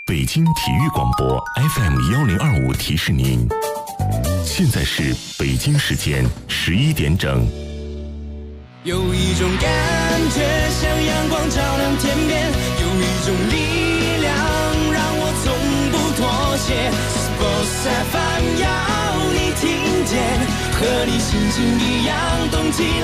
北京体育广播 FM1025提示您，现在是北京时间11点整。 有一种感觉像阳光照亮天边，有一种力量让我从不妥协。Sports FM 要你听见，和你心情一样动起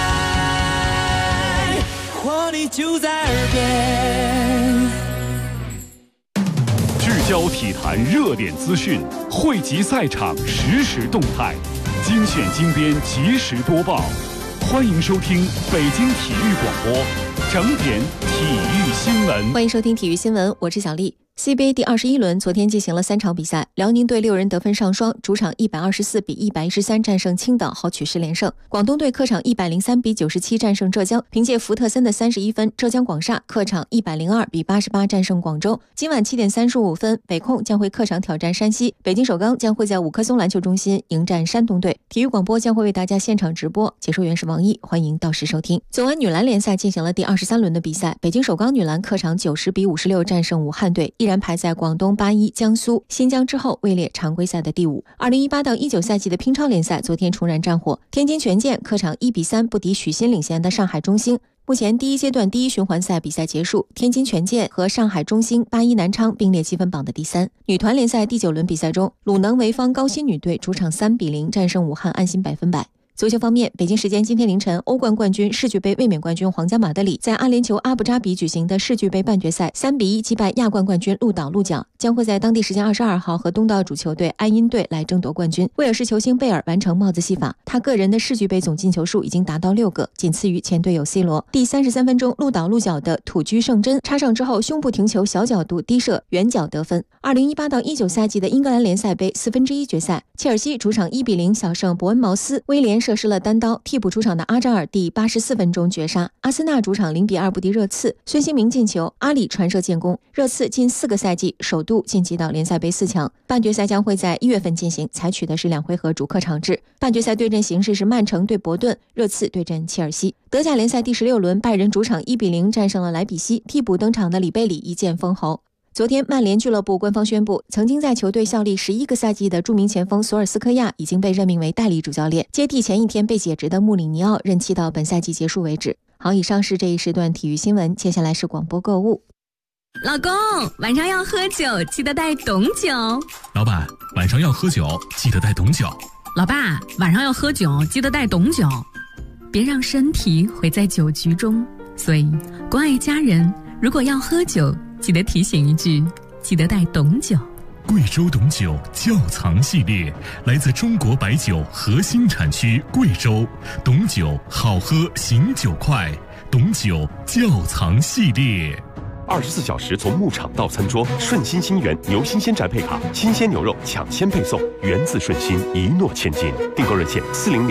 来，活力就在耳边。 聚焦体坛热点资讯，汇集赛场实时动态，精选精编及时播报。欢迎收听北京体育广播整点体育新闻。 欢迎收听体育新闻，我是小丽。CBA 第21轮昨天进行了3场比赛，辽宁队6人得分上双，主场124比113战胜青岛，豪取10连胜。广东队客场103比97战胜浙江，凭借福特森的31分，浙江广厦客场102比88战胜广州。今晚7点35分，北控将会客场挑战山西，北京首钢将会在五棵松篮球中心迎战山东队。体育广播将会为大家现场直播，解说员是王毅，欢迎到时收听。昨晚女篮联赛进行了第23轮的比赛，北京首钢女篮客场90比56战胜武汉队，依然排在广东81、江苏、新疆之后，位列常规赛的第5。2018到19赛季的乒超联赛昨天重燃战火，天津权健客场1比3不敌许昕领衔的上海中兴。目前第一阶段第一循环赛比赛结束，天津权健和上海中兴、81南昌并列积分榜的第3。女团联赛第9轮比赛中，鲁能潍坊高新女队主场3比0战胜武汉安心100%。足球方面，北京时间今天凌晨，欧冠冠军世俱杯卫冕冠军皇家马德里在阿联酋阿布扎比举行的世俱杯半决赛3比1击败亚冠冠军鹿岛鹿角，将会在当地时间22号和东道主球队埃因队来争夺冠军。威尔士球星贝尔完成帽子戏法，他个人的世俱杯总进球数已经达到6个，仅次于前队友 C 罗。第33分钟，鹿岛鹿角的土居圣真插上之后胸部停球小角度低射远角得分。2018到19赛季的英格兰联赛杯1/4决赛，切尔西主场1比0小胜伯恩茅斯，威廉射失了单刀，替补出场的阿扎尔第84分钟绝杀。阿森纳主场0比2不敌热刺，孙兴民进球，阿里传射建功。热刺近4个赛季首度晋级到联赛杯4强。半决赛将会在1月份进行，采取的是2回合主客场制。半决赛对阵形式是曼城对伯顿，热刺对阵切尔西。德甲联赛第16轮，拜仁主场1比0战胜了莱比锡，替补登场的里贝里一剑封喉。昨天，曼联俱乐部官方宣布，曾经在球队效力11个赛季的著名前锋索尔斯科亚已经被任命为代理主教练，接替前一天被解职的穆里尼奥，任期到本赛季结束为止。好，以上是这一时段体育新闻，接下来是广播购物。 老公，晚上要喝酒，记得带懂酒。 老板，晚上要喝酒，记得带懂酒。 老爸，晚上要喝酒，记得带懂酒。别让身体毁在酒局中。所以，关爱家人，如果要喝酒，记得提醒一句，记得带懂酒。 贵州懂酒窖藏系列来自中国白酒核心产区贵州，懂酒好喝，醒酒快，懂酒窖藏系列。 24小时从牧场到餐桌，顺心心源牛新鲜宅配卡，新鲜牛肉抢先配送，源自顺心，一诺千金。订购热线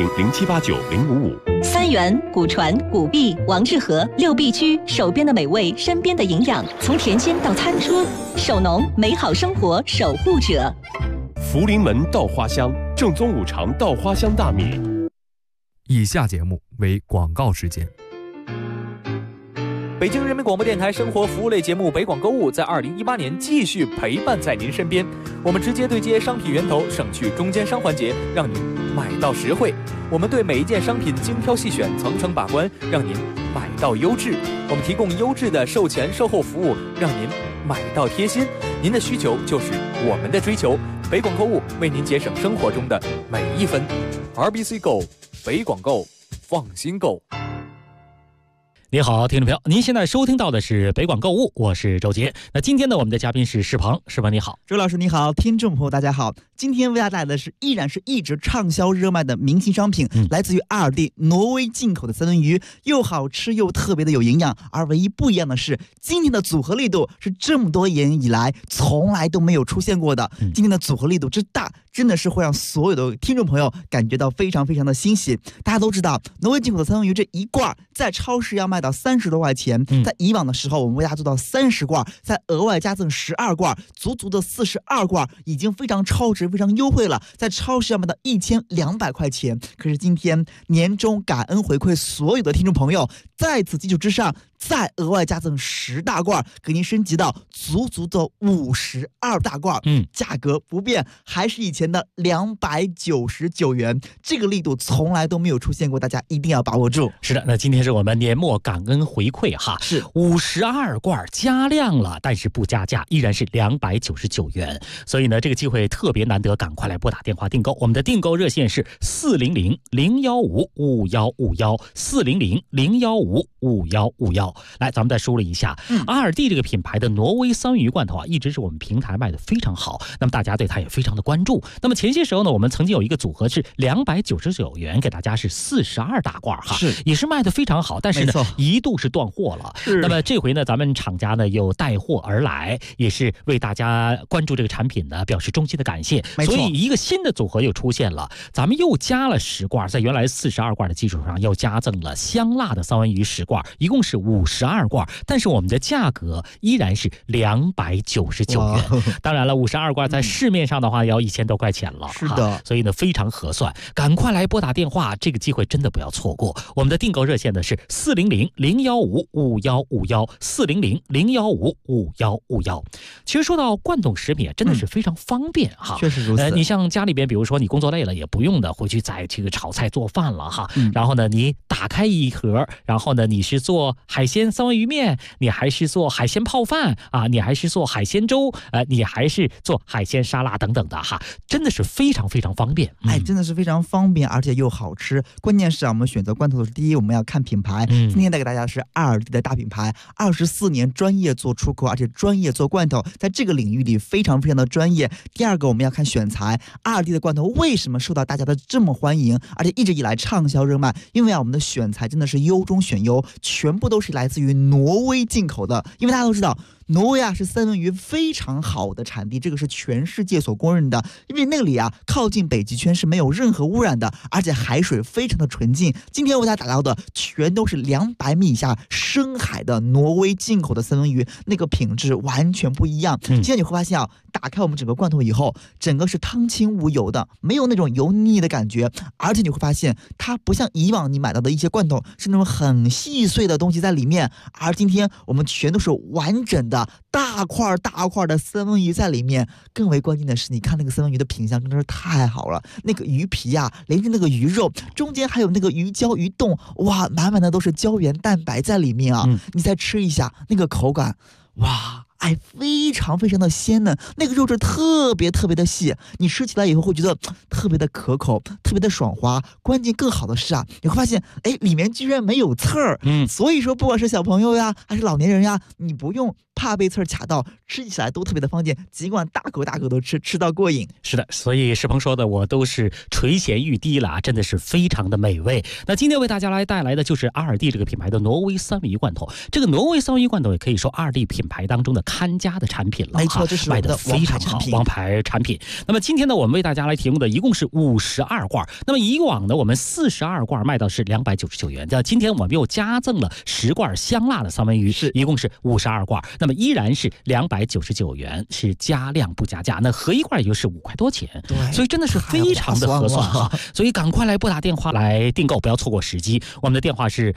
40007890555。 三元、古传、古碧、王致和6必居，手边的美味，身边的营养，从田间到餐桌，守农，美好生活守护者。 福临门稻花香，正宗五常稻花香大米。 以下节目为广告时间。 北京人民广播电台生活服务类节目北广购物在2018年继续陪伴在您身边，我们直接对接商品源头，省去中间商环节，让您买到实惠。我们对每一件商品精挑细选，层层把关，让您买到优质。我们提供优质的售前售后服务，让您买到贴心。您的需求就是我们的追求，北广购物为您节省生活中的每一分。RBC Go， 北广购，放心购。 你好，听众朋友，您现在收听到的是北广购物，我是周杰。那今天呢，我们的嘉宾是世鹏，世鹏你好。 周老师你好，听众朋友大家好。今天为大家带来的依然是一直畅销热卖的明星商品，来自于阿尔蒂挪威进口的三文鱼，又好吃又特别的有营养。而唯一不一样的是，今天的组合力度是这么多年以来从来都没有出现过的。今天的组合力度之大，真的是会让所有的听众朋友感觉到非常非常的欣喜。大家都知道，挪威进口的三文鱼这一罐在超市要卖到30多块钱，在以往的时候我们为大家做到30罐，再额外加赠12罐，足足的42罐，已经非常超值非常优惠了，在超市要卖到1200块钱。可是今天年终感恩回馈所有的听众朋友，在此基础之上再额外加赠10大罐，给您升级到足足的52大罐。价格不变，还是以前的299元，这个力度从来都没有出现过，大家一定要把握住。 是的，那今天是我们年末感恩回馈哈， 是 52罐加量了，但是不加价，依然是299元。所以呢，这个机会特别难得，赶快来拨打电话订购。我们的订购热线是400-015-5151，400-015-5151。来，咱们再梳理一下，阿尔蒂这个品牌的挪威三文鱼罐头啊，一直是我们平台卖的非常好，那么大家对它也非常的关注。那么前些时候呢，我们曾经有一个组合是299元，给大家是42大罐哈，也是卖的非常好，但是呢一度是断货了。那么这回呢，咱们厂家呢又带货而来，也是为大家关注这个产品呢表示衷心的感谢。所以一个新的组合又出现了，咱们又加了10罐，在原来42罐的基础上又加赠了香辣的三文鱼10罐，一共是52罐，但是我们的价格依然是299元。当然了，52罐在市面上的话要1000多块钱了， 是的， 所以呢非常合算，赶快来拨打电话，这个机会真的不要错过。我们的订购热线呢是400-015-5151，400-015-5151。其实说到罐头食品真的是非常方便哈， 确实如此。 你像家里边，比如说你工作累了，也不用的回去再这个炒菜做饭了哈。然后呢，你打开一盒，然后呢，你是做海鲜三文鱼面，你还是做海鲜泡饭啊，你还是做海鲜粥，你还是做海鲜沙拉等等的哈，真的是非常非常方便。 真的是非常方便，而且又好吃。关键是我们选择罐头的是第一，我们要看品牌。今天带给大家是阿尔蒂的大品牌，24年专业做出口，而且专业做罐头，在这个领域里非常非常的专业。第二个，我们要看选材。阿尔蒂的罐头为什么受到大家的这么欢迎，而且一直以来畅销热卖？因为我们的选材真的是优中选优，全部都是来自于挪威进口的。因为大家都知道，挪威是三文鱼非常好的产地，这个是全世界所公认的。因为那里靠近北极圈是没有任何污染的，而且海水非常的纯净。今天为大家打到的全都是200米以下深海的挪威进口的三文鱼，那个品质完全不一样。今天你会发现打开我们整个罐头以后，整个是汤清无油的，没有那种油腻的感觉，而且你会发现它不像以往你买到的一些罐头是那种很细碎的东西在里面，而今天我们全都是完整的大块大块的三文鱼在里面。更为关键的是，你看那个三文鱼的品相真的是太好了，那个鱼皮连着那个鱼肉，中间还有那个鱼胶鱼冻，哇，满满的都是胶原蛋白在里面你再吃一下那个口感，哇，非常非常的鲜嫩，那个肉质特别特别的细，你吃起来以后会觉得特别的可口，特别的爽滑。关键更好的是你会发现里面居然没有刺儿。所以说不管是小朋友还是老年人你不用怕被刺儿卡到，吃起来都特别的方便，尽管大口大口都吃到过瘾。 是的，所以世鹏说的我都是垂涎欲滴了，真的是非常的美味。那今天为大家来带来的就是阿尔蒂这个品牌的挪威三文鱼罐头。这个挪威三文鱼罐头也可以说阿尔蒂品牌当中的看家的产品了， 没错，这是卖的非常好，王牌产品。那么今天呢，我们为大家来提供的一共是52罐。那么以往呢，我们42罐卖到是299元，今天我们又加赠了10罐香辣的三文鱼，一共是52罐。那么依然是299元，是加量不加价，那合一罐也就是5块多钱，所以真的是非常的合算哈。所以赶快来拨打电话来订购，不要错过时机。我们的电话是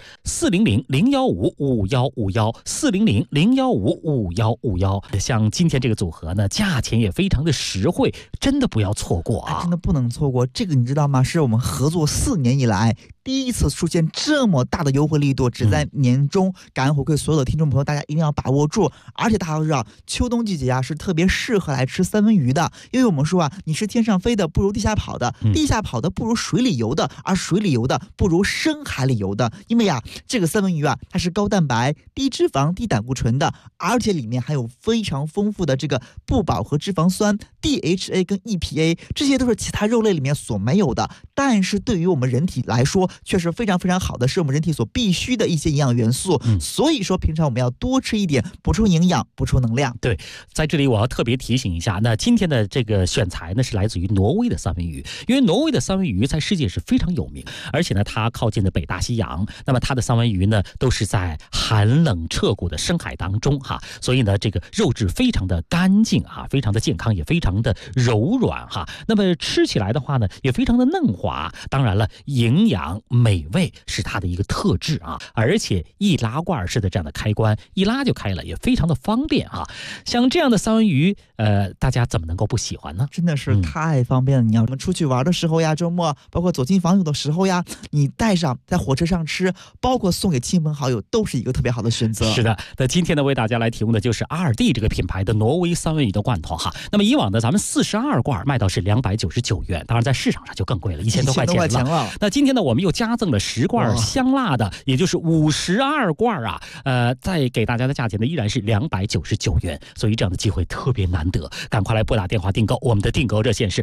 400-015-5151，400-015-5151。像今天这个组合呢，价钱也非常的实惠，真的不要错过真的不能错过。这个你知道吗？是我们合作4年以来第一次出现这么大的优惠力度，只在年终感恩回馈所有的听众朋友，大家一定要把握住。而且大家都知道，秋冬季节是特别适合来吃三文鱼的，因为我们说你是天上飞的不如地下跑的，地下跑的不如水里游的，而水里游的不如深海里游的。因为这个三文鱼它是高蛋白、低脂肪、低胆固醇的，而且里面还有非常丰富的这个不饱和脂肪酸 DHA 跟 EPA， 这些都是其他肉类里面所没有的，但是对于我们人体来说却是非常非常好的，是我们人体所必须的一些营养元素。所以说平常我们要多吃一点，补充营养，补充能量。 对，在这里我要特别提醒一下，那今天的这个选材呢是来自于挪威的三文鱼，因为挪威的三文鱼在世界是非常有名，而且呢它靠近的北大西洋，那么它的三文鱼呢都是在寒冷彻骨的深海当中所以呢这个肉质非常的干净非常的健康，也非常的柔软那么吃起来的话呢也非常的嫩滑，当然了营养美味是它的一个特质啊，而且易拉罐式的这样的开关，一拉就开了，也非常的方便啊。像这样的三文鱼，大家怎么能够不喜欢呢？ 真的是太方便了。你要我们出去玩的时候呀，周末包括走进访友的时候呀，你带上在火车上吃，包括送给亲朋好友，都是一个特别好的选择。 是的，那今天呢为大家来提供的就是阿尔蒂这个品牌的挪威三文鱼的罐头哈。那么以往呢咱们42罐卖到是299元，当然在市场上就更贵了，1000多块钱了。那今天呢我们又加赠了10罐香辣的，也就是52罐啊，再给大家的价钱呢依然是299元，所以这样的机会特别难得，赶快来拨打电话订购，我们的订购热线是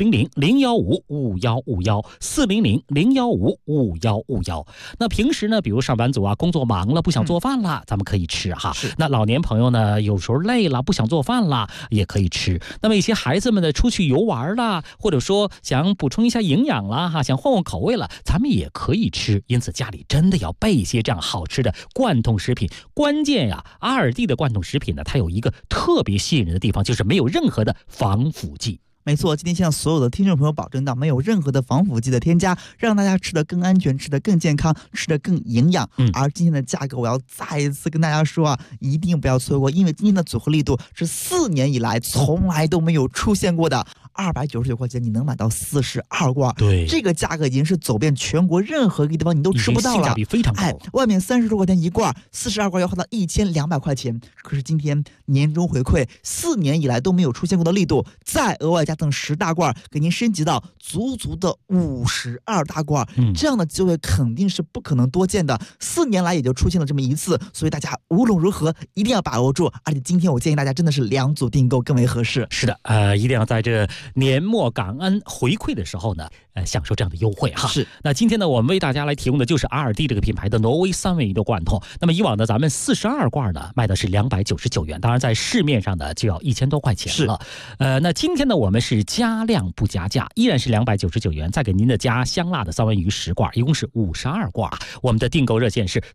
400-015-5151，400-015-5151。那平时呢比如上班族啊工作忙了不想做饭了，咱们可以吃哈。那老年朋友呢有时候累了不想做饭了也可以吃。那么一些孩子们呢出去游玩了，或者说想补充一下营养了哈，想换换口味了，咱们也可以吃。因此家里真的要备一些这样好吃的罐头食品。关键呀，阿尔蒂的罐头食品呢它有一个特别吸引人的地方，就是没有任何的防腐剂。 没错，今天向所有的听众朋友保证到没有任何的防腐剂的添加，让大家吃得更安全，吃得更健康，吃得更营养。而今天的价格我要再一次跟大家说啊，一定不要错过，因为今天的组合力度是4年以来从来都没有出现过的。299块钱你能买到42罐， 对， 这个价格已经是走遍全国任何一个地方你都吃不到了， 性价比非常高。 外面30多块钱一罐，42罐要花到1200块钱。可是今天年终回馈4年以来都没有出现过的力度，再额外加赠10大罐，给您升级到足足的52大罐。这样的机会肯定是不可能多见的，4年来也就出现了这么一次，所以大家无论如何一定要把握住。而且今天我建议大家真的是2组订购更为合适。 是的，一定要在这年末感恩回馈的时候呢，享受这样的优惠哈。 是。 那今天呢，我们为大家来提供的就是阿尔蒂这个品牌的挪威三文鱼的罐头。那么以往呢，咱们42罐呢卖的是299元，当然在市面上呢就要1000多块钱了。那今天呢，我们是加量不加价，依然是299元，再给您的加香辣的三文鱼10罐，一共是52罐。我们的订购热线是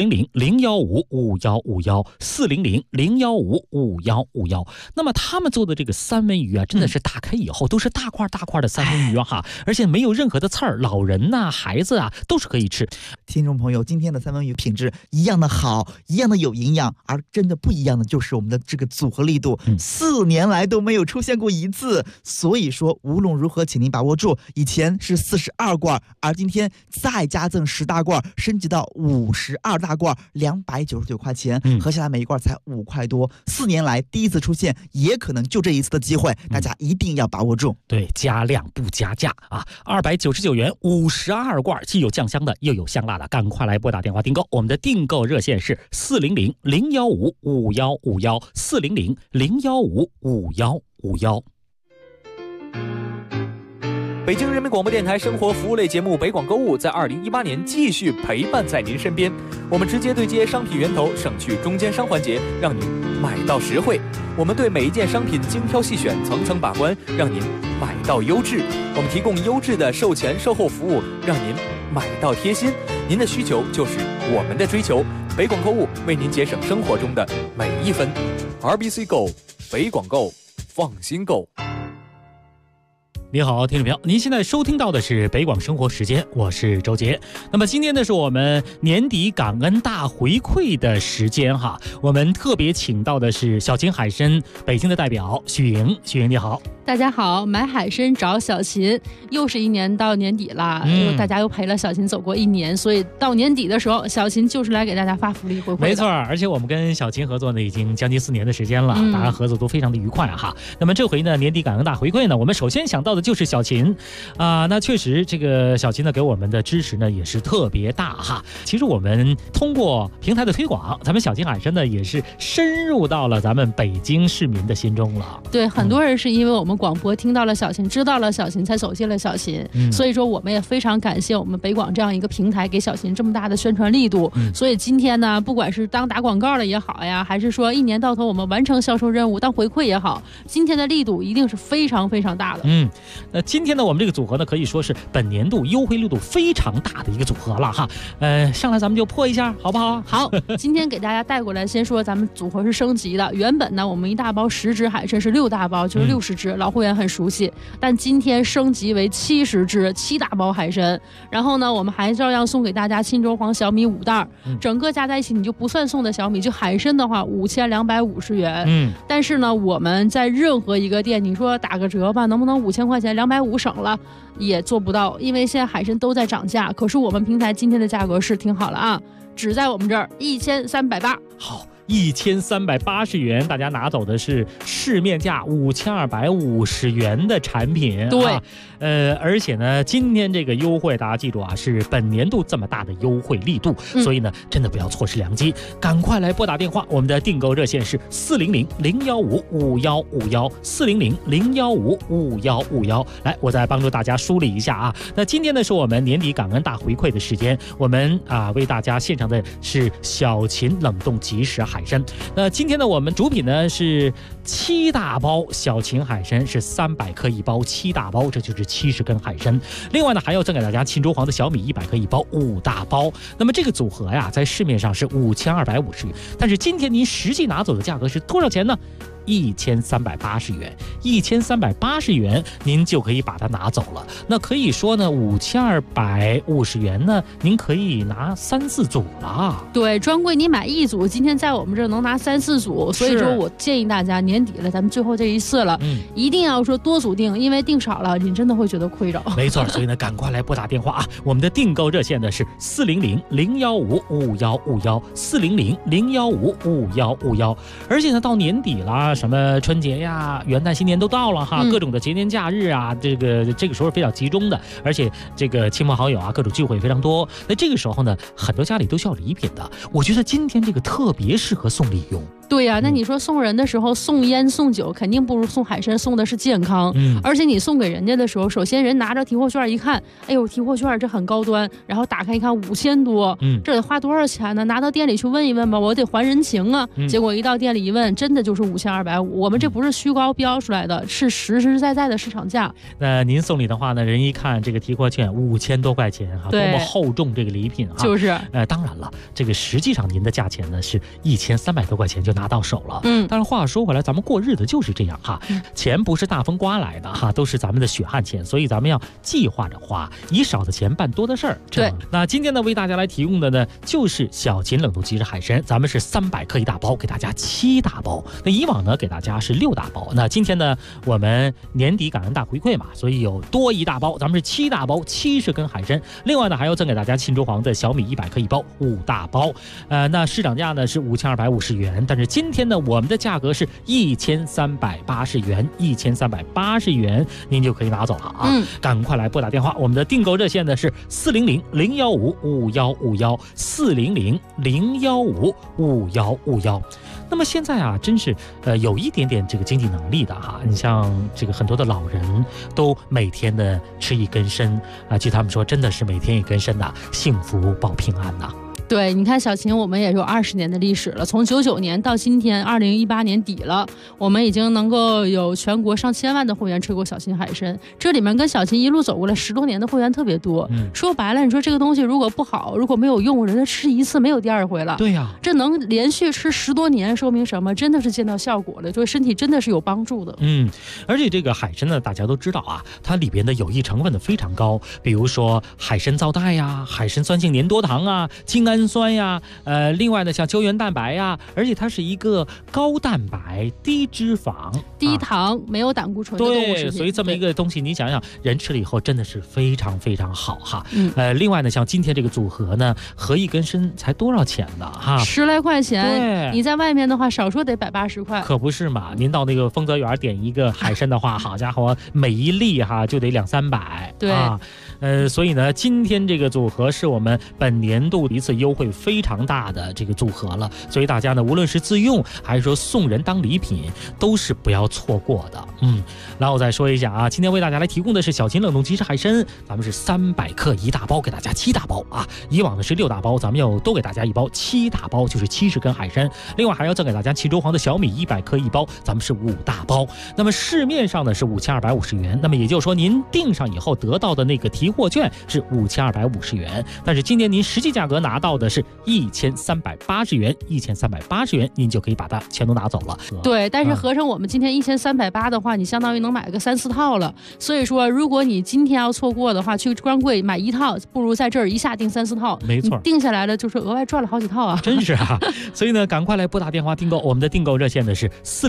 400-015-5151，400-015-5151。那么他们做的这个三文鱼啊，真的是打开以后都是大块大块的三文鱼哈，而且没有任何的刺儿，老人呐、孩子啊都是可以吃。 听众朋友，今天的三文鱼品质一样的好，一样的有营养，而真的不一样的就是我们的这个组合力度，4年来都没有出现过一次。所以说无论如何请您把握住，以前是42罐，而今天再加赠10大罐，升级到52大罐，299块钱，合下来每一罐才5块多。4年来第一次出现，也可能就这一次的机会，大家一定要把握住。 对，加量不加价啊！299元52罐，既有酱香的，又有香辣的，赶快来拨打电话订购。我们的订购热线是400-015-5151，400-015-5151。 北京人民广播电台生活服务类节目北广购物在2018年继续陪伴在您身边。我们直接对接商品源头，省去中间商环节，让您买到实惠。我们对每一件商品精挑细选，层层把关，让您买到优质。我们提供优质的售前售后服务，让您买到贴心。您的需求就是我们的追求。北广购物为您节省生活中的每一分。RBC Go， 北广购，放心购。 你好，听众朋友，您现在收听到的是北广生活时间，我是周杰。那么今天呢是我们年底感恩大回馈的时间哈，我们特别请到的是小秦海参北京的代表许莹。许莹你好。 大家好，买海参找小秦，又是一年到年底了，大家又陪了小秦走过1年，所以到年底的时候，小秦就是来给大家发福利回馈的。 没错，而且我们跟小秦合作呢已经将近4年的时间了，大家合作都非常的愉快哈。那么这回呢年底感恩大回馈呢，我们首先想到的就是小秦那确实这个小秦呢给我们的支持呢也是特别大哈。其实我们通过平台的推广，咱们小秦海参呢也是深入到了咱们北京市民的心中了。 对，很多人是因为我们广播听到了小秦，知道了小秦，才走进了小秦，所以说我们也非常感谢我们北广这样一个平台给小秦这么大的宣传力度。所以今天呢，不管是当打广告了也好呀，还是说1年到头我们完成销售任务当回馈也好，今天的力度一定是非常非常大的。 今天呢我们这个组合呢可以说是本年度优惠力度非常大的一个组合了哈。上来咱们就破一下好不好？ 好，今天给大家带过来，先说咱们组合是升级的。原本呢我们1大包10只海参是6大包，就是60只， 老会员很熟悉，但今天升级为70只7大包海参，然后呢，我们还照样送给大家沁州黄小米5袋，整个加在一起你就不算送的小米，就海参的话5250元。但是呢，我们在任何一个店，你说打个折吧，能不能5000块钱250省了？也做不到，因为现在海参都在涨价。可是我们平台今天的价格是挺好了啊，只在我们这儿1380。 好。1380元，大家拿走的是市面价5250元的产品。 对， 而且呢，今天这个优惠大家记住啊，是本年度这么大的优惠力度，所以呢，真的不要错失良机，赶快来拨打电话，我们的订购热线是400-015-5151，400-015-5151。来，我再帮助大家梳理一下啊。那今天呢，是我们年底感恩大回馈的时间，我们为大家献上的是小秦冷冻即食海参。那今天呢，我们主品呢是7大包小秦海参，是300克一包，7大包，这就是70根海参。另外呢，还要赠给大家沁州黄的小米100克一包，5大包。那么这个组合呀，在市面上是5250元，但是今天您实际拿走的价格是多少钱呢？1380元，1380元，您就可以把它拿走了。那可以说呢，5250元呢，您可以拿3、4组了。 对，专柜你买1组，今天在我们这儿能拿3、4组，所以说我建议大家年底了，咱们最后这一次了，一定要说多组订，因为订少了，你真的会觉得亏着。 没错，所以呢，赶快来拨打电话啊！我们的订购热线呢是400-015-5151，400-015-5151。而且呢，到年底了。什么春节呀、元旦、新年都到了哈，各种的节年假日啊，这个时候非常集中的，而且这个亲朋好友啊，各种聚会非常多。那这个时候呢，很多家里都需要礼品的。我觉得今天这个特别适合送礼用。 对呀，那你说送人的时候送烟送酒，肯定不如送海参送的是健康。而且你送给人家的时候，首先人拿着提货券一看，哎呦，提货券这很高端，然后打开一看5000多，这得花多少钱呢？拿到店里去问一问吧，我得还人情啊。结果一到店里一问，真的就是5250，我们这不是虚高标出来的，是实实在在的市场价。 那您送礼的话呢，人一看这个提货券5000多块钱哈，多么厚重这个礼品啊！ 就是， 当然了，这个实际上您的价钱呢是1300多块钱就拿到手了。但是话说回来，咱们过日子就是这样哈，钱不是大风刮来的哈，都是咱们的血汗钱，所以咱们要计划着花，以少的钱办多的事儿。 对， 那今天呢，为大家来提供的呢，就是小秦冷冻即食海参，咱们是300克一大包，给大家7大包。那以往呢，给大家是6大包。那今天呢，我们年底感恩大回馈嘛，所以有多1大包，咱们是7大包，70根海参。另外呢，还要赠给大家沁州黄的小米100克一包，5大包。那市场价呢是5250元，但是今天呢，我们的价格是1380元，1380元，您就可以拿走了啊！赶快来拨打电话，我们的订购热线呢是400-015-5151，400-015-5151。那么现在啊，真是有一点点这个经济能力的哈，你像这个很多的老人都每天的吃一根参啊，据他们说，真的是每天一根参呐，幸福保平安呐。 对，你看小秦，我们也有20年的历史了，从99年到今天2018年底了，我们已经能够有全国上千万的会员吃过小秦海参，这里面跟小秦一路走过来10多年的会员特别多。说白了，你说这个东西如果不好，如果没有用，人家吃一次没有第2回了。 对呀， 这能连续吃10多年，说明什么？真的是见到效果了，对身体真的是有帮助的。 而且这个海参呢，大家都知道啊，它里边的有益成分呢非常高，比如说海参皂苷呀、海参酸性粘多糖啊、精氨酸呀，另外呢像胶原蛋白呀，而且它是一个高蛋白、低脂肪、 低糖、没有胆固醇的动物食品。 对，所以这么一个东西，你想想，人吃了以后真的是非常非常好哈。另外呢，像今天这个组合呢，合一根参才多少钱呢？哈 ，10来块钱。 对， 你在外面的话，少说得180块。 可不是嘛？您到那个丰泽园点一个海参的话，好家伙，每一粒哈就得200-300。 对啊。所以呢，今天这个组合是我们本年度一次优惠非常大的这个组合了，所以大家呢，无论是自用还是说送人当礼品，都是不要错过的。然后我再说一下啊，今天为大家来提供的是小秦冷冻即食海参，咱们是300克一大包，给大家7大包啊。以往的是6大包，咱们要多给大家一包，7大包就是70根海参。另外还要赠给大家沁州黄的小米100克一包，咱们是5大包。那么市面上呢是5250元，那么也就是说您订上以后得到的那个提货券是5250元，但是今天您实际价格拿到要的是1380元，1380元您就可以把它全都拿走了。 对，但是合成我们今天1380的话，你相当于能买个3、4套了。所以说，如果你今天要错过的话，去专柜买1套，不如在这儿一下订3、4套。 没错， 定下来了就是额外赚了好几套啊！ 真是啊！所以呢，赶快来拨打电话订购。我们的订购热线呢是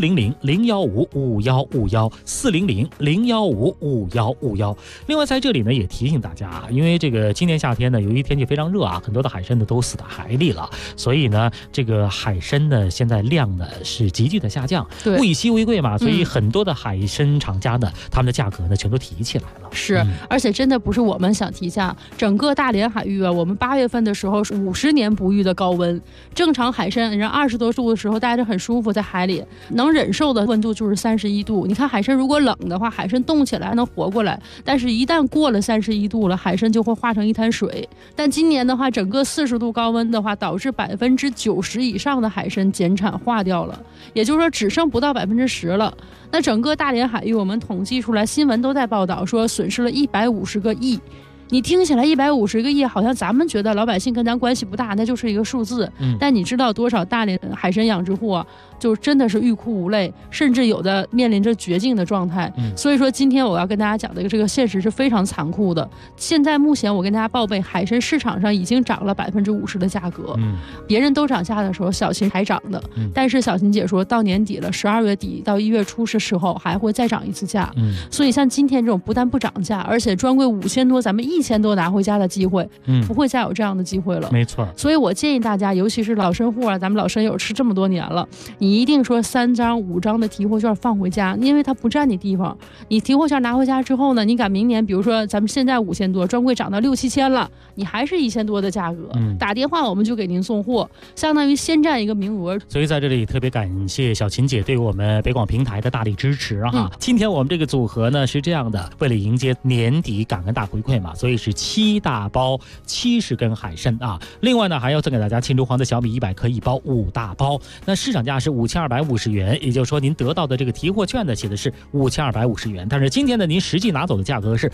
400-015-5151，400-015-5151。另外在这里呢也提醒大家啊，因为这个今年夏天呢，由于天气非常热啊，很多的海参呢都死在海里了，所以呢，这个海参呢现在量呢是急剧的下降，物以稀为贵嘛，所以很多的海参厂家呢，他们的价格呢全都提起来了。 是，而且真的不是我们想提价，整个大连海域啊，我们8月份的时候是50年不遇的高温，正常海参人20多度的时候待着很舒服，在海里能忍受的温度就是31度。你看海参如果冷的话，海参冻起来能活过来，但是一旦过了31度了，海参就会化成一滩水。但今年的话，整个40度高温的话，导致90%以上的海参减产化掉了，也就是说只剩不到10%了。那整个大连海域我们统计出来，新闻都在报道说损失了150个亿。你听起来150个亿，好像咱们觉得老百姓跟咱关系不大，那就是一个数字。但你知道多少大连海参养殖户啊，就真的是欲哭无泪，甚至有的面临着绝境的状态。所以说今天我要跟大家讲的这个现实是非常残酷的。现在目前我跟大家报备，海参市场上已经涨了50%的价格。别人都涨价的时候，小秦还涨的。但是小秦姐说到年底了，12月底到1月初的时候还会再涨一次价。所以像今天这种不但不涨价，而且专柜5000多，咱们1000多拿回家的机会，不会再有这样的机会了。 没错， 所以我建议大家，尤其是老参户啊，咱们老参友吃这么多年了，你一定说3张5张的提货券放回家，因为它不占你地方。你提货券拿回家之后呢，你赶明年，比如说咱们现在5000多，专柜涨到6、7千了，你还是1000多的价格，打电话我们就给您送货，相当于先占一个名额。 所以在这里特别感谢小秦姐对我们北广平台的大力支持哈。今天我们这个组合呢是这样的，为了迎接年底感恩大回馈嘛，所以是7大包70根海参啊。另外呢还要赠给大家庆祝黄的小米100克1包5大包，那市场价是5250元，也就是说您得到的这个提货券呢写的是5250元，但是今天呢您实际拿走的价格是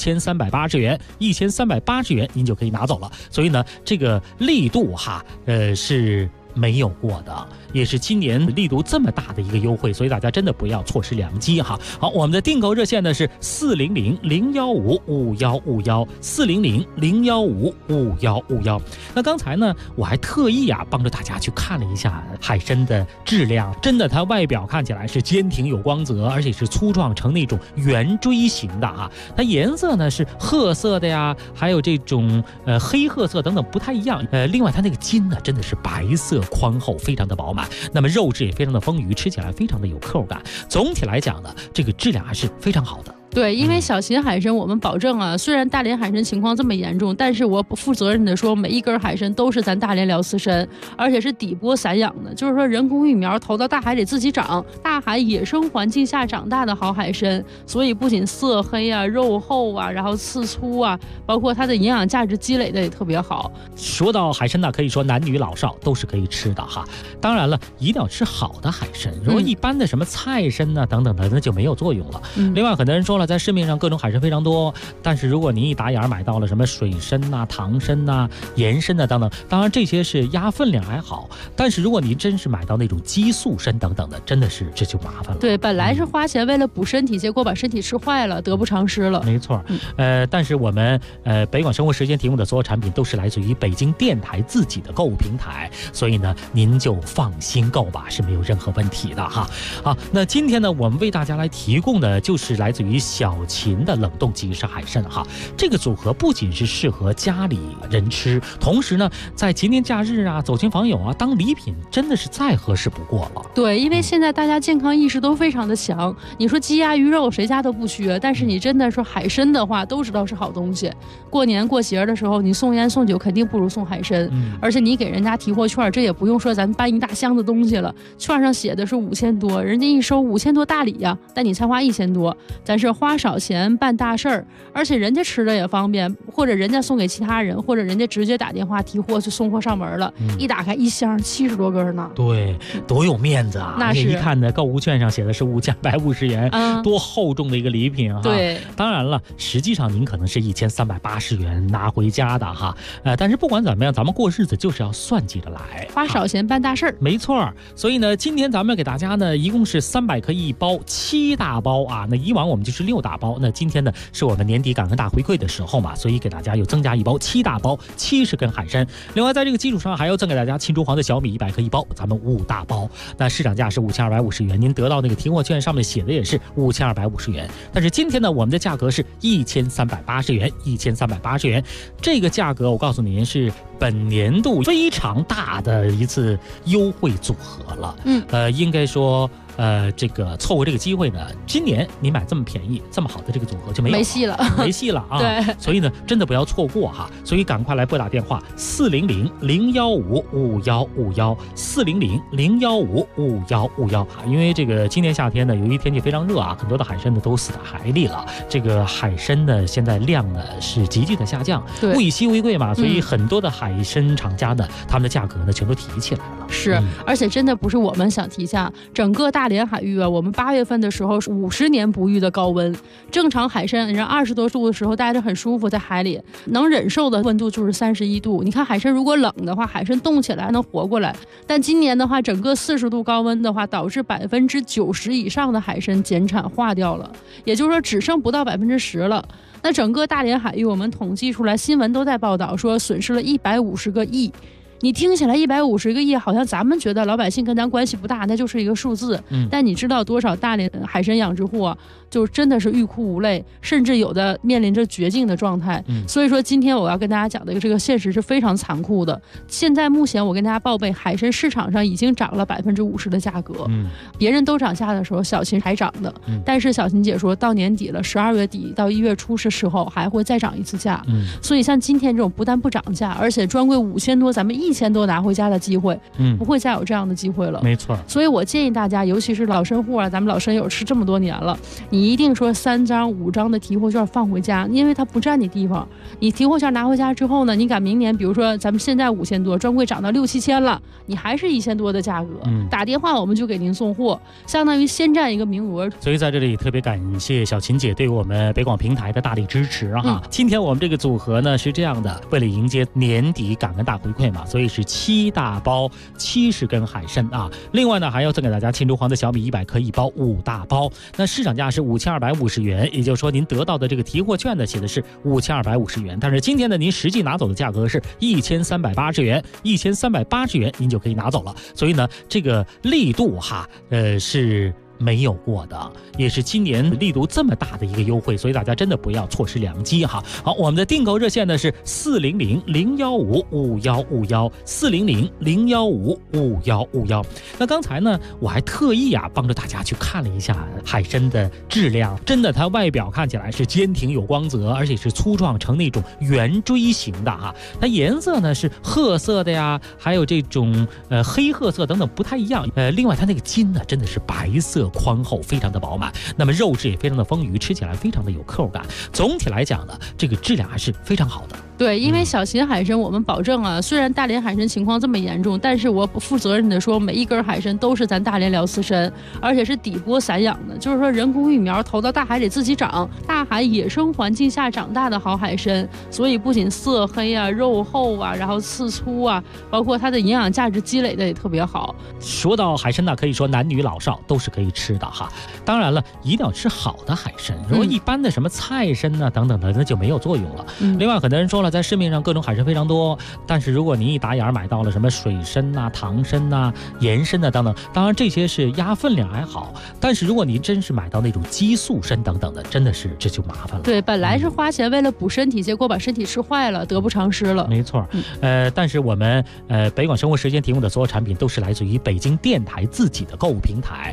1380元，1380元您就可以拿走了。所以呢这个力度哈是没有过的，也是今年力度这么大的一个优惠，所以大家真的不要错失良机哈。好，我们的订购热线呢是400-015-5151，400-015-5151。那刚才呢我还特意帮着大家去看了一下海参的质量，真的它外表看起来是坚挺有光泽，而且是粗壮成那种圆锥形的哈。它颜色呢是褐色的呀，还有这种黑褐色等等不太一样。另外它那个筋呢真的是白色宽厚，非常的饱满，那么肉质也非常的丰腴，吃起来非常的有口感。总体来讲呢，这个质量还是非常好的。 对，因为小秦海参我们保证啊，虽然大连海参情况这么严重，但是我不负责任的说，每一根海参都是咱大连辽丝参，而且是底播散养的，就是说人工育苗投到大海里自己长，大海野生环境下长大的好海参，所以不仅色黑啊、肉厚啊，然后刺粗啊，包括它的营养价值积累的也特别好。 说到海参呢，可以说男女老少都是可以吃的哈。当然了，一定要吃好的海参，如果一般的什么菜参啊等等的，那就没有作用了。另外很多人说了，在市面上各种海参非常多，但是如果您一打眼买到了什么水参啊、唐参啊、盐参啊等等，当然这些是压分量还好，但是如果您真是买到那种激素参等等的，真的是这就麻烦了。 对，本来是花钱为了补身体，结果把身体吃坏了，得不偿失了。 没错，但是我们北广生活时间提供的所有产品都是来自于北京电台自己的购物平台，所以呢您就放心购吧，是没有任何问题的哈。好，那今天呢我们为大家来提供的就是来自于小秦的冷冻即食海参哈。这个组合不仅是适合家里人吃，同时呢在节年假日啊、走亲访友啊当礼品真的是再合适不过了。 对，因为现在大家健康意识都非常的强，你说鸡鸭鱼肉谁家都不缺，但是你真的说海参的话都知道是好东西，过年过节的时候你送烟送酒肯定不如送海参。而且你给人家提货券，这也不用说咱搬一大箱子东西了，券上写的是5000多，人家一收5000多大礼呀，但你才花1000多，咱是花花少钱办大事儿，而且人家吃的也方便，或者人家送给其他人，或者人家直接打电话提货就送货上门了，一打开一箱70多根呢。 对，多有面子啊！ 那是一看呢，购物券上写的是5250元，多厚重的一个礼品哈。 对， 当然了，实际上您可能是1380元拿回家的哈。但是不管怎么样，咱们过日子就是要算计着来， 花少钱办大事儿。 没错，所以呢，今天咱们给大家呢，一共是300克一包，7大包啊。那以往我们就是6大包，那今天呢是我们年底感恩大回馈的时候嘛，所以给大家又增加一包7大包，70根海参。另外在这个基础上还要赠给大家青竹黄的小米100克一包，咱们5大包。那市场价是5250元，您得到那个提货券上面写的也是5250元，但是今天呢，我们的价格是1380元，1380元。这个价格我告诉您是本年度非常大的一次优惠组合了。应该说这个错过这个机会呢，今年你买这么便宜这么好的这个组合就没戏了啊！ 对， 所以呢，真的不要错过哈！所以赶快来拨打电话400-015-5151，400-015-5151，因为这个今年夏天呢，由于天气非常热啊，很多的海参呢都死在海里了。这个海参呢，现在量呢是急剧的下降，物以稀为贵嘛，所以很多的海参厂家呢，他们的价格呢全都提起来了。 是，而且真的不是我们想提价，整个大连海域啊，我们8月份的时候是50年不遇的高温，正常海参人20多度的时候待着很舒服，在海里能忍受的温度就是31度。你看海参如果冷的话，海参冻起来能活过来，但今年的话，整个40度高温的话，导致90%以上的海参减产化掉了，也就是说只剩不到10%了。那整个大连海域我们统计出来，新闻都在报道说损失了150个亿。你听起来150个亿，好像咱们觉得老百姓跟咱关系不大，那就是一个数字。但你知道多少大连海参养殖户啊，就真的是欲哭无泪，甚至有的面临着绝境的状态。所以说，今天我要跟大家讲的这个现实是非常残酷的。现在目前我跟大家报备，海参市场上已经涨了50%的价格。别人都涨价的时候，小秦还涨的。但是小秦姐说到年底了，12月底到1月初是时候还会再涨一次价。所以像今天这种不但不涨价，而且专柜5000多，咱们1000多拿回家的机会，不会再有这样的机会了。 没错， 所以我建议大家，尤其是老参户啊，咱们老参友吃这么多年了，你一定说3张5张的提货券放回家，因为它不占你地方。你提货券拿回家之后呢，你赶明年，比如说咱们现在5000多，专柜涨到6、7千了，你还是1000多的价格，打电话我们就给您送货，相当于先占一个名额。 所以在这里特别感谢小秦姐对我们北广平台的大力支持哈。今天我们这个组合呢是这样的，为了迎接年底感恩大回馈嘛，所以是7大包70根海参啊。另外呢，还要赠给大家青竹黄的小米100克一包，5大包。那市场价是5250元，也就是说您得到的这个提货券呢写的是5250元，但是今天呢您实际拿走的价格是1380元，1380元您就可以拿走了。所以呢，这个力度哈，是没有过的，也是今年力度这么大的一个优惠，所以大家真的不要错失良机哈。好，我们的订购热线呢是400-015-5151，400-015-5151。那刚才呢，我还特意帮着大家去看了一下海参的质量，真的它外表看起来是坚挺有光泽，而且是粗壮成那种圆锥形的哈。它颜色呢是褐色的呀，还有这种黑褐色等等不太一样。另外它那个筋呢真的是白色宽厚，非常的饱满，那么肉质也非常的丰腴，吃起来非常的有口感。总体来讲呢，这个质量还是非常好的。 对，因为小秦海参我们保证啊，虽然大连海参情况这么严重，但是我负责任的说，每一根海参都是咱大连辽刺参，而且是底部散养的，就是说人工育苗投到大海里自己长，大海野生环境下长大的好海参，所以不仅色黑啊、肉厚啊，然后刺粗啊，包括它的营养价值积累的也特别好。 说到海参呢，可以说男女老少都是可以吃的哈。当然了，一定要吃好的海参，如果一般的什么菜参啊等等的，那就没有作用了。另外，很多人说了，在市面上各种海参非常多，但是如果您一打眼买到了什么水参啊、唐参啊、盐参啊等等，当然这些是压分量还好，但是如果您真是买到那种激素参等等的，真的是这就麻烦了。 对，本来是花钱为了补身体，结果把身体吃坏了，得不偿失了。 没错，但是我们北广生活时间提供的所有产品都是来自于北京电台自己的购物平台，所以呢。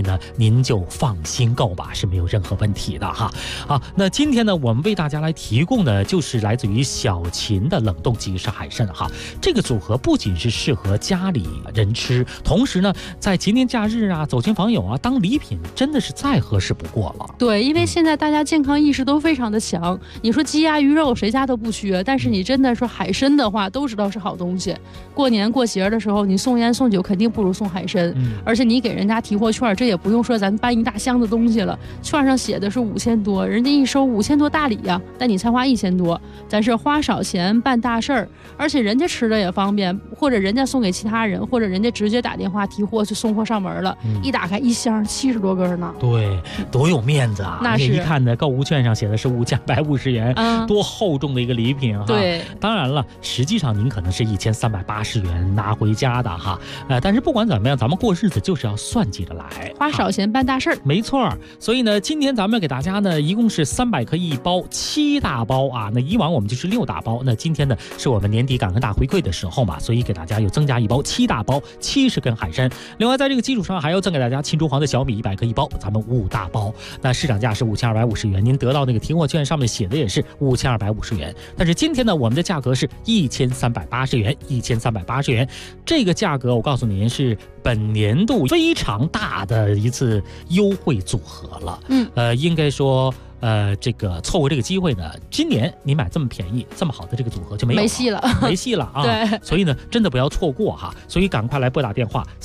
呢，您就放心购吧，是没有任何问题的哈。好，那今天呢，我们为大家来提供的就是来自于小秦的冷冻即食海参哈。这个组合不仅是适合家里人吃，同时呢，在节年假日啊、走亲访友啊，当礼品真的是再合适不过了。 对，因为现在大家健康意识都非常的强，你说鸡鸭鱼肉谁家都不缺，但是你真的说海参的话，都知道是好东西。过年过节的时候，你送烟送酒肯定不如送海参，而且你给人家提货券，这也不用说咱搬一大箱子东西了，券上写的是5000多，人家一收5000多大礼呀，但你才花1000多，咱是花少钱办大事儿，而且人家吃的也方便，或者人家送给其他人，或者人家直接打电话提货就送货上门了，一打开一箱70多根呢。 对，多有面子啊！ 那是一看呢，购物券上写的是5250元，多厚重的一个礼品哈。 对， 当然了，实际上您可能是1380元拿回家的哈。但是不管怎么样，咱们过日子就是要算计着来， 花少钱办大事儿。 没错，所以呢，今天咱们给大家呢，一共是300克一包，7大包啊。那以往我们就是6大包，那今天呢，是我们年底感恩大回馈的时候嘛，所以给大家又增加一包7大包，70根海参。另外在这个基础上还要赠给大家青竹黄的小米100克一包，咱们5大包。那市场价是5250元，您得到那个提货券上面写的也是5250元。但是今天呢，我们的价格是1380元，1380元。这个价格我告诉您是本年度非常大的一次优惠组合了。应该说。这个错过这个机会呢，今年你买这么便宜、这么好的这个组合就没戏了，没戏了啊！ 对， 所以呢，真的不要错过哈，所以赶快来拨打电话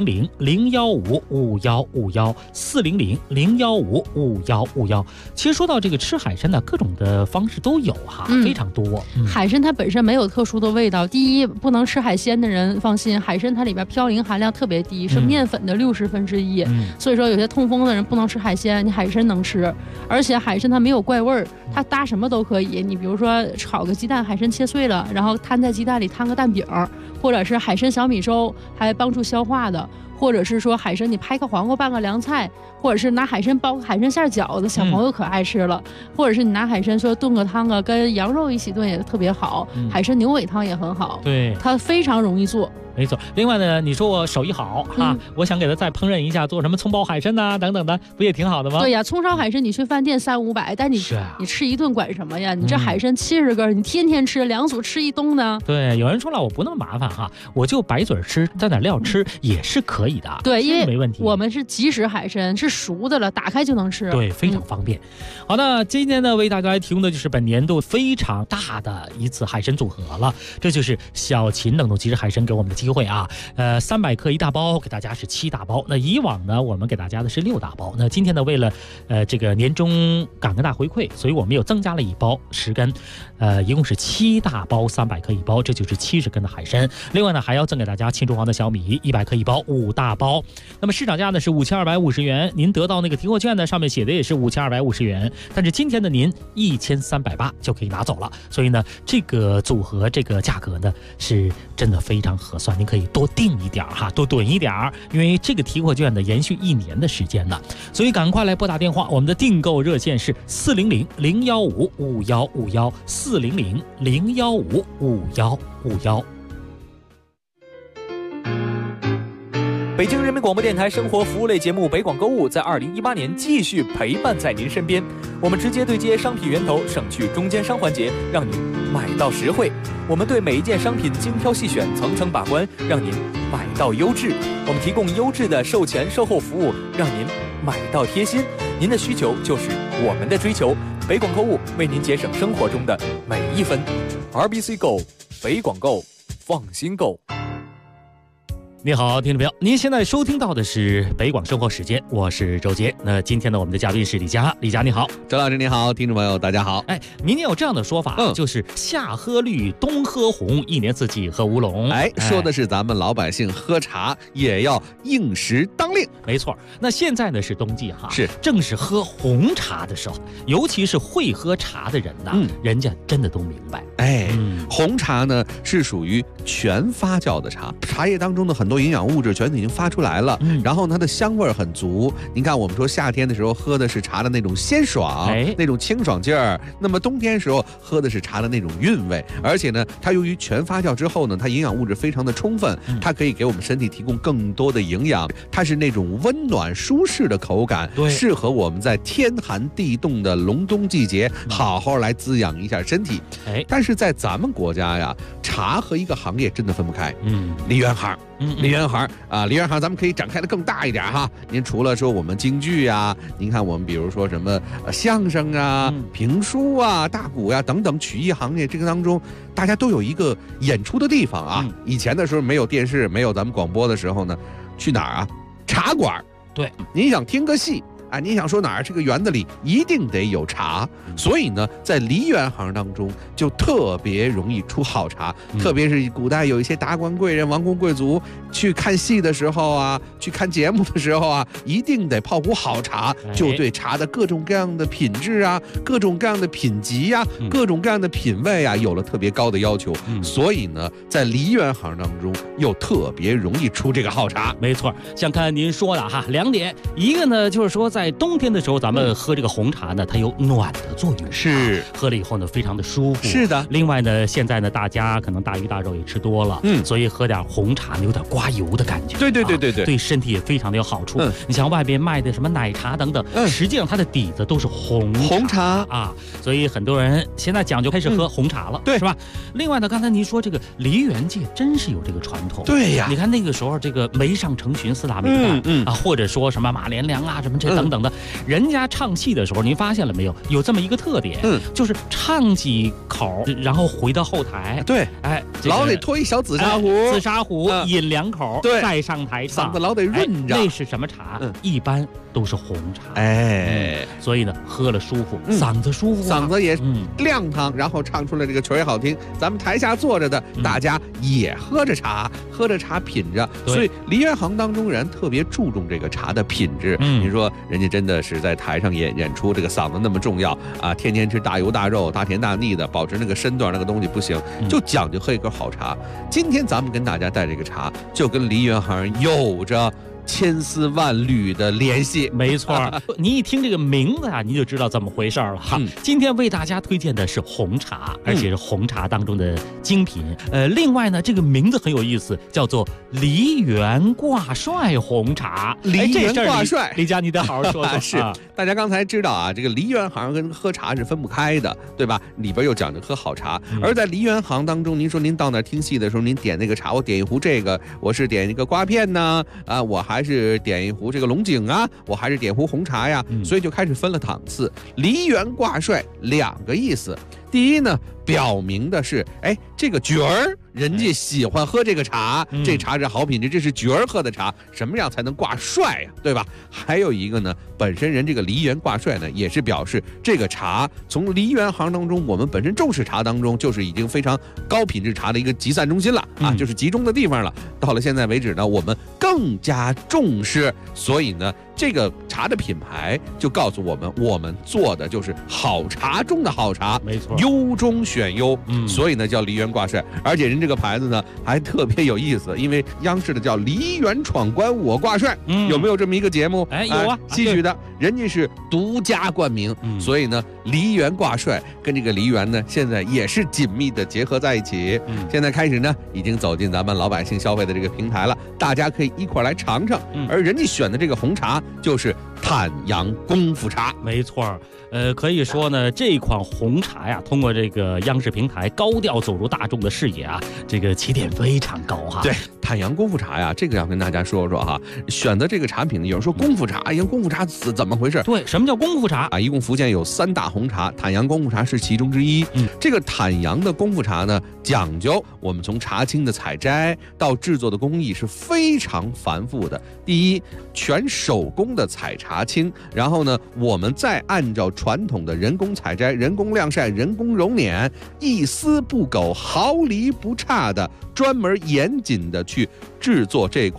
400-015-5151，400-015-5151。其实说到这个吃海参呢，各种的方式都有哈，非常多。 海参它本身没有特殊的味道，第一，不能吃海鲜的人放心，海参它里边嘌呤含量特别低，是面粉的1/60，所以说有些痛风的人不能吃海鲜，你海参能吃，而且海参它没有怪味儿，它搭什么都可以。你比如说炒个鸡蛋，海参切碎了，然后摊在鸡蛋里摊个蛋饼，或者是海参小米粥，还帮助消化的。或者是说海参你拍个黄瓜拌个凉菜，或者是拿海参包个海参馅饺子，小朋友可爱吃了。或者是你拿海参说炖个汤啊，跟羊肉一起炖也特别好。海参牛尾汤也很好， 对， 它非常容易做。 没错，另外呢，你说我手艺好哈，我想给他再烹饪一下，做什么葱爆海参呐等等的，不也挺好的吗？ 对呀，葱烧海参你去饭店300-500，但你吃一顿管什么呀？你这海参70根，你天天吃2组吃一冬呢？ 对，有人说了，我不那么麻烦哈，我就白嘴吃，蘸点料吃也是可以的。 对，因为没问题， 我们是即食海参，是熟的了，打开就能吃。 对，非常方便。好的，今天呢为大家来提供的就是本年度非常大的一次海参组合了，这就是小秦冷冻即食海参给我们的机会啊。300克一大包，给大家是7大包。那以往呢，我们给大家的是6大包。那今天呢，为了这个年终感恩大回馈，所以我们又增加了1包10根，一共是7大包300克一包，这就是70根的海参。另外呢，还要赠给大家青竹黄的小米100克一包，5大包。那么市场价呢是5250元，您得到那个提货券呢，上面写的也是5250元，但是今天的您1380就可以拿走了。所以呢，这个组合这个价格呢是真的非常合算，您可以多订一点哈，多囤一点，因为这个提货券呢延续1年的时间呢，所以赶快来拨打电话，我们的订购热线是400-015-5151，400-015-5151。 北京人民广播电台生活服务类节目北广购物在2018年继续陪伴在您身边，我们直接对接商品源头，省去中间商环节，让您买到实惠。我们对每一件商品精挑细选，层层把关，让您买到优质。我们提供优质的售前售后服务，让您买到贴心。您的需求就是我们的追求，北广购物为您节省生活中的每一分。RBC Go， 北广购，放心购。 你好，听众朋友，您现在收听到的是北广生活时间，我是周杰。那今天呢，我们的嘉宾是李佳，李佳你好。 周老师你好，听众朋友大家好。 哎，民间有这样的说法，就是夏喝绿，冬喝红，一年四季喝乌龙。 说的是咱们老百姓喝茶也要应时当令。 没错，那现在呢是冬季哈， 是正是喝红茶的时候，尤其是会喝茶的人呐，人家真的都明白。 红茶呢是属于全发酵的茶，茶叶当中的很很多营养物质全都已经发出来了，然后它的香味很足。您看，我们说夏天的时候喝的是茶的那种鲜爽，那种清爽劲儿，那么冬天的时候喝的是茶的那种韵味。而且呢，它由于全发酵之后呢，它营养物质非常的充分，它可以给我们身体提供更多的营养。它是那种温暖舒适的口感，适合我们在天寒地冻的隆冬季节好好来滋养一下身体。但是在咱们国家呀，茶和一个行业真的分不开。梨园行。梨园行啊，梨园行咱们可以展开的更大一点哈。您除了说我们京剧呀，您看我们比如说什么相声啊、评书啊、大鼓呀等等曲艺行业这个当中，大家都有一个演出的地方啊。以前的时候没有电视，没有咱们广播的时候呢，去哪儿啊？茶馆。对，您想听个戏。您想说哪儿这个园子里一定得有茶，所以呢，在梨园行当中就特别容易出好茶，特别是古代有一些达官贵人、王公贵族去看戏的时候啊，去看节目的时候啊，一定得泡壶好茶，就对茶的各种各样的品质啊、各种各样的品级啊、各种各样的品味啊，有了特别高的要求。所以呢，在梨园行当中又特别容易出这个好茶。 没错，像看您说的哈，2点，一个呢就是说在冬天的时候，咱们喝这个红茶呢，它有暖的作用，是喝了以后呢，非常的舒服。是的。另外呢，现在呢，大家可能大鱼大肉也吃多了，所以喝点红茶呢，有点刮油的感觉。对，对身体也非常的有好处。你像外边卖的什么奶茶等等，实际上它的底子都是红茶啊，所以很多人现在讲究开始喝红茶了，对，是吧？另外呢，刚才您说这个梨园界真是有这个传统。对呀，你看那个时候这个梅上成群、四大名旦啊，或者说什么马连良啊，什么这等等的。人家唱戏的时候，您发现了没有？有这么一个特点，就是唱几口，然后回到后台，对， 老得拖一小紫砂壶， 紫砂壶饮2口，再上台唱， 嗓子老得润着。 那是什么茶？一般都是红茶。所以呢，喝了舒服，嗓子舒服， 嗓子也亮堂，然后唱出来这个曲儿也好听。咱们台下坐着的，大家也喝着茶，品着。所以梨园行当中人特别注重这个茶的品质。您说人家真的是在台上演出，这个嗓子那么重要啊！天天吃大油大肉、大甜大腻的，保持那个身段那个东西不行，就讲究喝一口好茶。今天咱们跟大家带这个茶，就跟梨园行有着千丝万缕的联系。 没错，你一听这个名字啊，你就知道怎么回事了哈。今天为大家推荐的是红茶，而且是红茶当中的精品。另外呢，这个名字很有意思，叫做梨园挂帅红茶。 梨园挂帅， 李佳，你得好好说说。 是，大家刚才知道啊，这个梨园行跟喝茶是分不开的，对吧？里边又讲究喝好茶。而在梨园行当中，您说您到那儿听戏的时候，您点那个茶，我点一壶这个，我是点一个瓜片呢，我还是点一壶这个龙井啊，我还是点壶红茶呀，所以就开始分了档次。梨园挂帅2个意思，第一呢，表明的是，这个角儿人家喜欢喝这个茶，这茶是好品质，这是角儿喝的茶，什么样才能挂帅呀，对吧？还有一个呢，本身人这个梨园挂帅呢，也是表示这个茶从梨园行当中，我们本身重视茶当中，就是已经非常高品质茶的一个集散中心了啊，就是集中的地方了。到了现在为止呢，我们更加重视，所以呢，这个茶的品牌就告诉我们，我们做的就是好茶中的好茶，没错，优中选优，所以呢叫梨园挂帅。而且人这个牌子呢还特别有意思，因为央视的叫梨园闯关我挂帅，有没有这么一个节目？ 有啊， 戏曲的，人家是独家冠名，所以呢梨园挂帅跟这个梨园呢现在也是紧密的结合在一起。现在开始呢已经走进咱们老百姓消费的这个平台了，大家可以一块来尝尝。而人家选的这个红茶就是坦阳功夫茶， 没错。可以说呢，这款红茶呀，通过这个央视平台高调走入大众的视野啊，这个起点非常高哈。 对，坦阳功夫茶呀，这个要跟大家说说哈。选择这个产品呢，有人说功夫茶，功夫茶怎么回事？ 对，什么叫功夫茶啊？一共福建有3大红茶，坦阳功夫茶是其中之一。这个坦阳的功夫茶呢，讲究我们从茶青的采摘到制作的工艺是非常繁复的。第一，全手工的采茶青，然后呢，我们再按照传统的人工采摘、人工晾晒、人工揉捻，一丝不苟、毫厘不差的专门严谨的去制作这款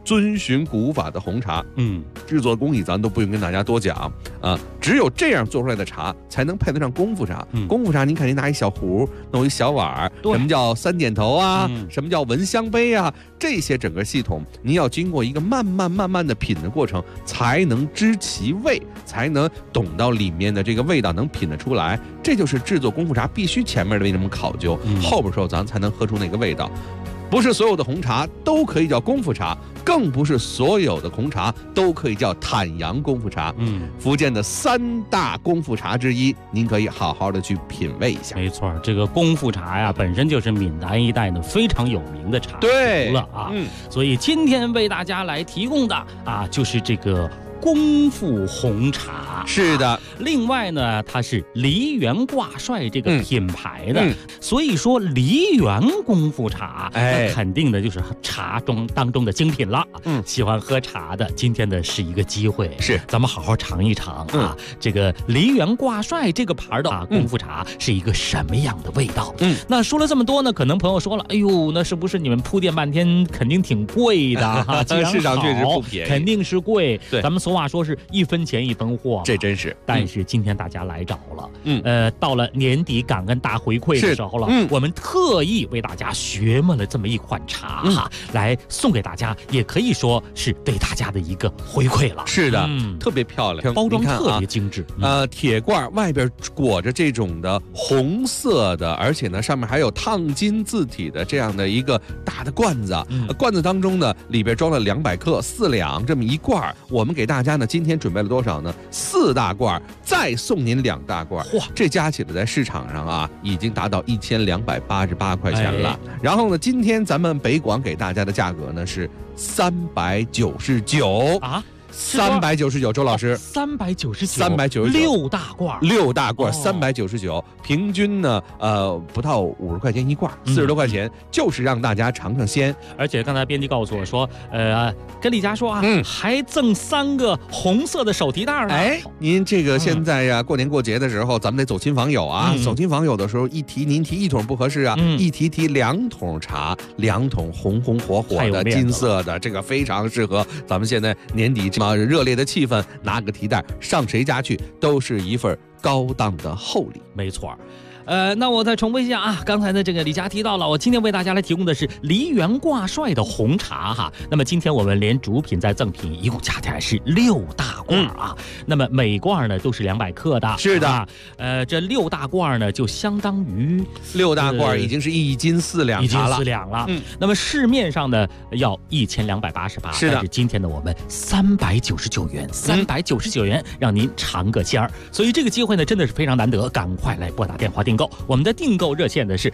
遵循古法的红茶。制作工艺咱都不用跟大家多讲啊，只有这样做出来的茶才能配得上功夫茶。功夫茶您看您拿一小壶，弄一小碗，什么叫三点头啊？什么叫闻香杯啊？这些整个系统您要经过一个慢慢的品的过程，才能知其味，才能懂到里面的这个味道，能品得出来。这就是制作功夫茶必须前面的为什么考究，后边时候咱才能喝出那个味道。不是所有的红茶都可以叫功夫茶，更不是所有的红茶都可以叫坦阳功夫茶。福建的3大功夫茶之一，您可以好好的去品味一下。 没错，这个功夫茶呀，本身就是闽南一带呢非常有名的茶对了啊。所以今天为大家来提供的啊，就是这个功夫红茶。 是的， 另外呢，它是梨园挂帅这个品牌的，所以说梨园功夫茶，那肯定的就是茶当中的精品了。喜欢喝茶的，今天的是一个机会， 是咱们好好尝一尝啊。这个梨园挂帅这个牌的功夫茶是一个什么样的味道？那说了这么多呢，可能朋友说了，哎呦，那是不是你们铺垫半天，肯定挺贵的哈？ 市场确实不便宜， 肯定是贵。 对， 咱们俗话说是1分钱1分货， 这真是。 但是今天大家来找了，到了年底感恩大回馈的时候了，我们特意为大家学摸了这么一款茶哈，来送给大家，也可以说是对大家的一个回馈了。 是的，特别漂亮， 包装特别精致。 铁罐外边裹着这种的红色的，而且呢上面还有烫金字体的这样的一个大的罐子，罐子当中呢里边装了200克4两这么一罐。我们给大家呢今天准备了多少呢？4大罐，再送您2大罐。哇，这加起来在市场上啊已经达到1288块钱了。然后呢，今天咱们北广给大家的价格呢是399啊。399，周老师 ，399，6大罐 ，6大罐，399，平均呢，不到50块钱一罐，40多块钱，就是让大家尝尝鲜。 而且刚才编辑告诉我说，跟李佳说啊，还赠3个红色的手提袋呢。 哎，您这个现在呀，过年过节的时候，咱们得走亲访友啊，走亲访友的时候，您提1桶不合适啊，一提2桶茶，2桶红红火火的金色的，这个非常适合咱们现在年底热烈的气氛，拿个提袋上谁家去，都是一份高档的厚礼。 没错。那我再重复一下啊，刚才的这个李佳提到了，我今天为大家来提供的是梨园挂帅的红茶哈。那么今天我们连主品再赠品，一共加起来是6大罐啊。那么每罐呢都是200克的。 是的， 这6大罐呢就相当于 6大罐已经是1斤4两茶了。 1斤4两了。那么市面上呢要1288， 是的。 但是今天呢我们399元，399元让您尝个鲜儿。所以这个机会呢真的是非常难得，赶快来拨打电话订购。我们的订购热线的是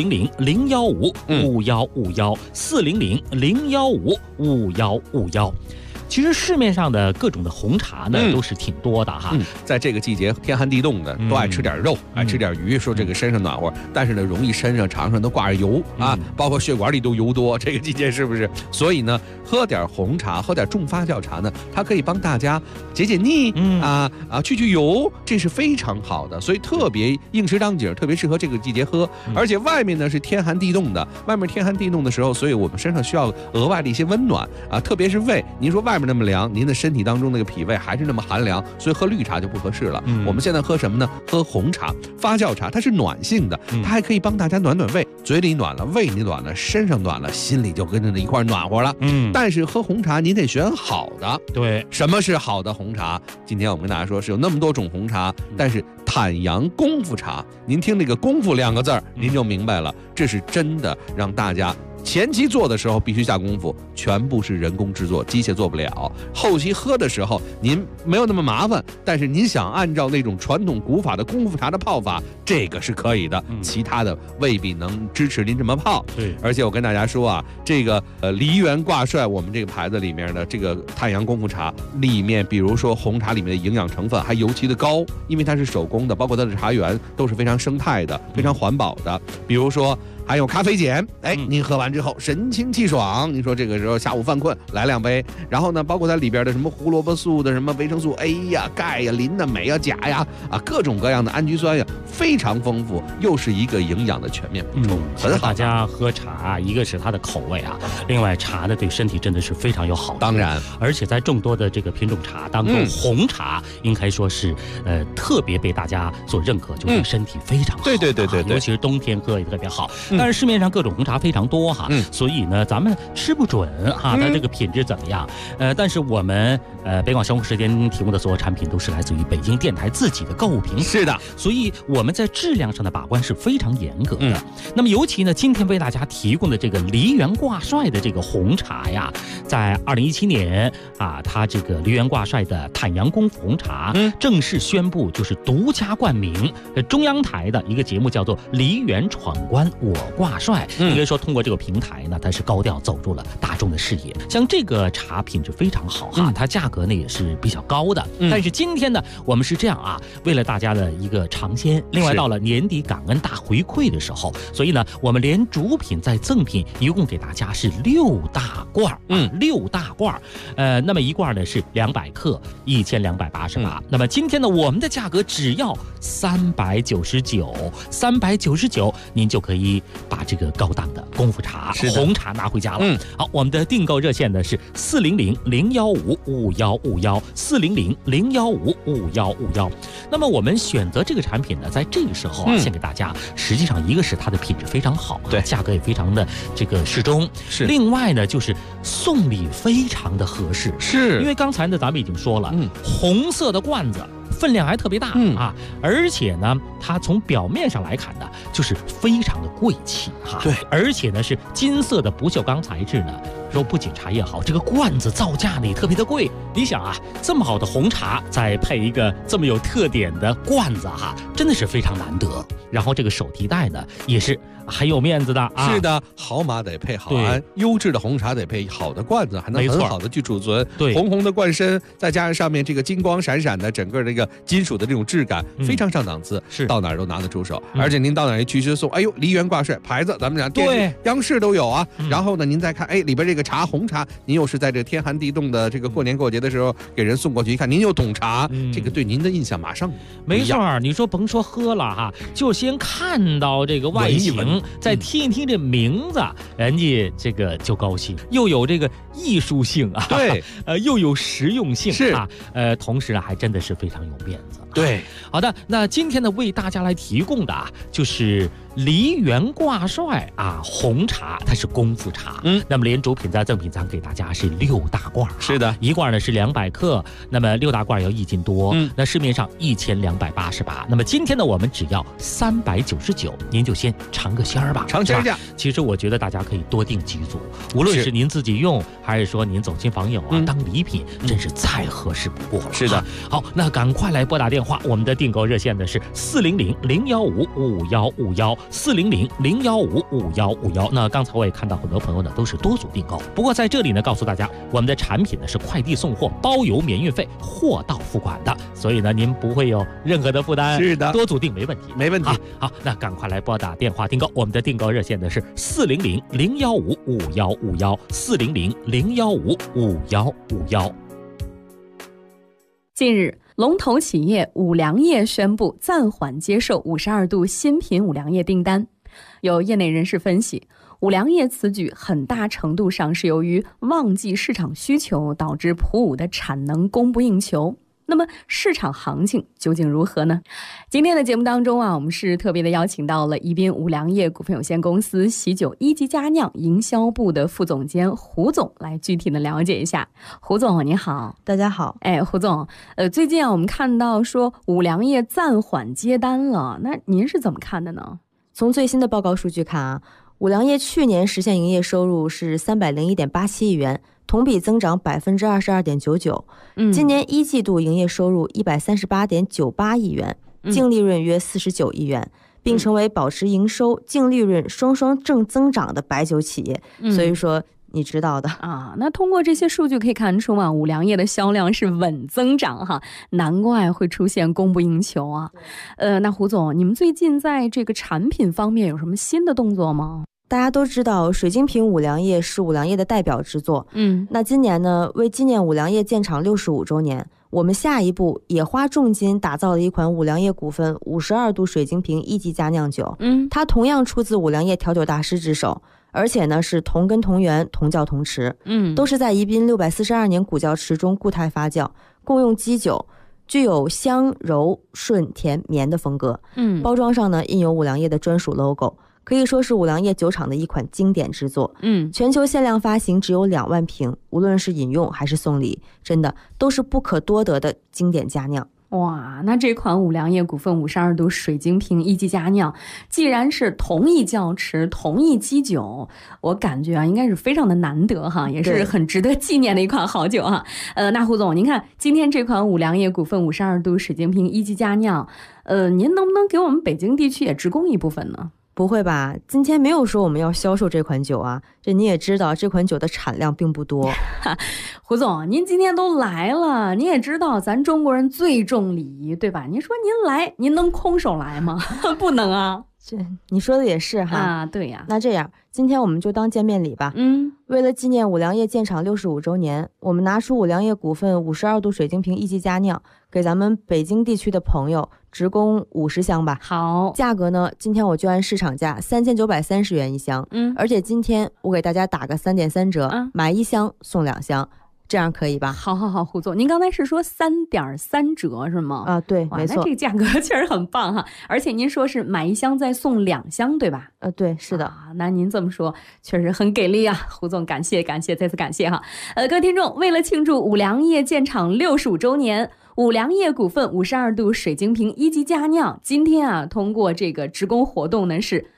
400-015-5151，400-015-5151。其实市面上的各种的红茶呢，都是挺多的哈。 在这个季节，天寒地冻的，都爱吃点肉，爱吃点鱼，说这个身上暖和。但是呢，容易身上、肠上都挂着油啊，包括血管里都油多。这个季节是不是？所以呢，喝点红茶，喝点重发酵茶呢，它可以帮大家解解腻，去油，这是非常好的。所以特别应时当景，特别适合这个季节喝。而且外面呢是天寒地冻的，外面天寒地冻的时候，所以我们身上需要额外的一些温暖啊，特别是胃。您说外面那么凉，您的身体当中那个脾胃还是那么寒凉，所以喝绿茶就不合适了。我们现在喝什么呢？喝红茶，发酵茶，它是暖性的，它还可以帮大家暖暖胃，嘴里暖了，胃里暖了，身上暖了，心里就跟着一块暖和了。但是喝红茶您得选好的。 对， 什么是好的红茶？今天我们跟大家说是有那么多种红茶，但是坦阳功夫茶，您听这个功夫2个字您就明白了，这是真的让大家前期做的时候必须下功夫，全部是人工制作，机械做不了。后期喝的时候您没有那么麻烦，但是您想按照那种传统古法的功夫茶的泡法，这个是可以的，其他的未必能支持您这么泡。 对， 而且我跟大家说啊，这个梨园挂帅我们这个牌子里面的这个太阳功夫茶里面，比如说红茶里面的营养成分还尤其的高，因为它是手工的，包括它的茶园都是非常生态的，非常环保的。比如说还有咖啡碱，您喝完之后神清气爽，您说这个时候下午犯困来2杯。然后呢，包括它里边的什么胡萝卜素的什么维生素 A 呀、钙呀、磷呐、镁呀、钾呀各种各样的氨基酸呀， 非常丰富，又是一个营养的全面补充，很好。 大家喝茶，一个是它的口味啊，另外茶呢对身体真的是非常有好处。 当然， 而且在众多的这个品种茶当中，红茶应该说是特别被大家所认可，就是身体非常好。对，尤其是冬天喝也特别好。但是市面上各种红茶非常多哈，所以呢咱们吃不准哈它这个品质怎么样。但是我们北广生活时间提供的所有产品都是来自于北京电台自己的购物平台。 是的， 所以我们在质量上的把关是非常严格的。那么尤其呢，今天为大家提供的这个梨园挂帅的这个红茶呀，在2017年啊，它这个梨园挂帅的坦阳功夫红茶正式宣布就是独家冠名中央台的一个节目，叫做《梨园闯关我挂帅》。应该说通过这个平台呢，它是高调走入了大众的视野。像这个茶品质非常好哈，它价格呢也是比较高的。但是今天呢，我们是这样啊，为了大家的一个尝鲜，另外到了年底感恩大回馈的时候，所以呢，我们连主品再赠品，一共给大家是6大罐，6大罐，那么一罐呢是200克，1288。那么今天呢，我们的价格只要399，您就可以把这个高档的功夫茶、红茶拿回家了。好，我们的订购热线呢是400-015-5151，400-015-5151。那么我们选择这个产品呢，在这个时候啊，献给大家，实际上一个是它的品质非常好，对，价格也非常的这个适中，是。另外呢，就是送礼非常的合适，是因为刚才呢咱们已经说了，红色的罐子分量还特别大啊，而且呢，它从表面上来看呢，就是非常的贵气哈。对，而且呢是金色的不锈钢材质呢，说不仅茶叶好，这个罐子造价呢也特别的贵。你想啊，这么好的红茶，再配一个这么有特点的罐子哈，真的是非常难得。然后这个手提袋呢，也是很有面子的啊。是的， 好马得配好鞍，优质的红茶得配好的罐子，还能很好的去储存。对，红红的罐身，再加上上面这个金光闪闪的整个这个金属的这种质感，非常上档次，是到哪儿都拿得出手。而且您到哪儿一去就送，哎呦，梨园挂帅牌子，咱们讲电视、央视都有啊。然后呢，您再看，哎，里边这个茶红茶，您又是在这天寒地冻的这个过年过节的时候给人送过去，一看您又懂茶，这个对您的印象马上没错。你说甭说喝了哈，就先看到这个外形，再听一听这名字，人家这个就高兴，又有这个艺术性啊，对，又有实用性啊，同时呢还真的是非常有面子。对，好的，那今天呢为大家来提供的啊，就是梨园挂帅啊红茶，它是功夫茶，那么连主品再赠品咱给大家是6大罐，是的，一罐呢是200克，那么6大罐要1斤多，那市面上1288，那么今天呢我们只要399，您就先尝个鲜儿吧，尝鲜价。其实我觉得大家可以多订几组，无论是您自己用，还是说您走亲访友啊当礼品，真是再合适不过了。是的，好，那赶快来拨打电话，我们的订购热线呢是400-015-5151，400-015-5151。那刚才我也看到很多朋友呢都是多组订购，不过在这里呢告诉大家，我们的产品呢是快递送货，包邮免运费，货到付款的，所以呢您不会有任何的负担。是的，多组订没问题，没问题。好，那赶快来拨打电话订购，我们的订购热线呢是400-015-5151，400-015-5151。 近日，龙头企业五粮液宣布暂缓接受52度新品五粮液订单。有业内人士分析，五粮液此举很大程度上是由于旺季市场需求导致普五的产能供不应求。那么市场行情究竟如何呢？今天的节目当中啊，我们是特别的邀请到了宜宾五粮液股份有限公司喜酒一级佳酿营销部的副总监胡总来具体的了解一下。胡总你好。 大家好。 胡总，最近啊我们看到说五粮液暂缓接单了，那您是怎么看的呢？ 从最新的报告数据看啊，五粮液去年实现营业收入是301.87亿元，同比增长22.99%。今年一季度营业收入138.98亿元，净利润约49亿元，并成为保持营收、净利润双双正增长的白酒企业。所以说你知道的啊。那通过这些数据可以看出啊，五粮液的销量是稳增长哈，难怪会出现供不应求啊。那胡总，你们最近在这个产品方面有什么新的动作吗？ 大家都知道水晶瓶五粮液是五粮液的代表之作。那今年呢，为纪念五粮液建厂65周年， 我们下一步也花重金打造了一款五粮液股份52度水晶瓶1级佳酿酒，它同样出自五粮液调酒大师之手，而且呢是同根同源同窖同池，都是在宜宾642年古窖池中固态发酵，共用基酒，具有香柔顺甜绵的风格。包装上呢印有五粮液的专属 logo， 可以说是五粮液酒厂的一款经典之作。全球限量发行只有2万瓶，无论是饮用还是送礼，真的都是不可多得的经典佳酿。 哇，那这款五粮液股份52度水晶瓶1级佳酿，既然是同一窖池同一基酒，我感觉啊应该是非常的难得哈，也是很值得纪念的一款好酒哈。那胡总，您看今天这款五粮液股份52度水晶瓶1级佳酿，您能不能给我们北京地区也直供一部分呢？ 不会吧，今天没有说我们要销售这款酒啊，这你也知道这款酒的产量并不多。 胡总，您今天都来了，您也知道咱中国人最重礼仪，对吧？您说您来，您能空手来吗？不能啊。 这你说的也是哈。 啊，对呀。 那这样，今天我们就当见面礼吧。为了纪念五粮液建厂65周年，我们拿出五粮液股份52度水晶瓶1级佳酿，给咱们北京地区的朋友直供50箱吧。 好， 价格呢，今天我就按市场价3930元一箱。而且今天我给大家打个3.3折，买1箱送2箱。这样可以吧？ 好，胡总，您刚才是说3.3折是吗？ 啊，对，没错， 那这个价格确实很棒哈。而且您说是买1箱再送2箱，对吧？ 对，是的。 那您这么说确实很给力啊，胡总，感谢，再次感谢哈。各位听众，为了庆祝五粮液建厂65周年，五粮液股份52度水晶瓶1级佳酿，今天啊，通过这个直供活动呢是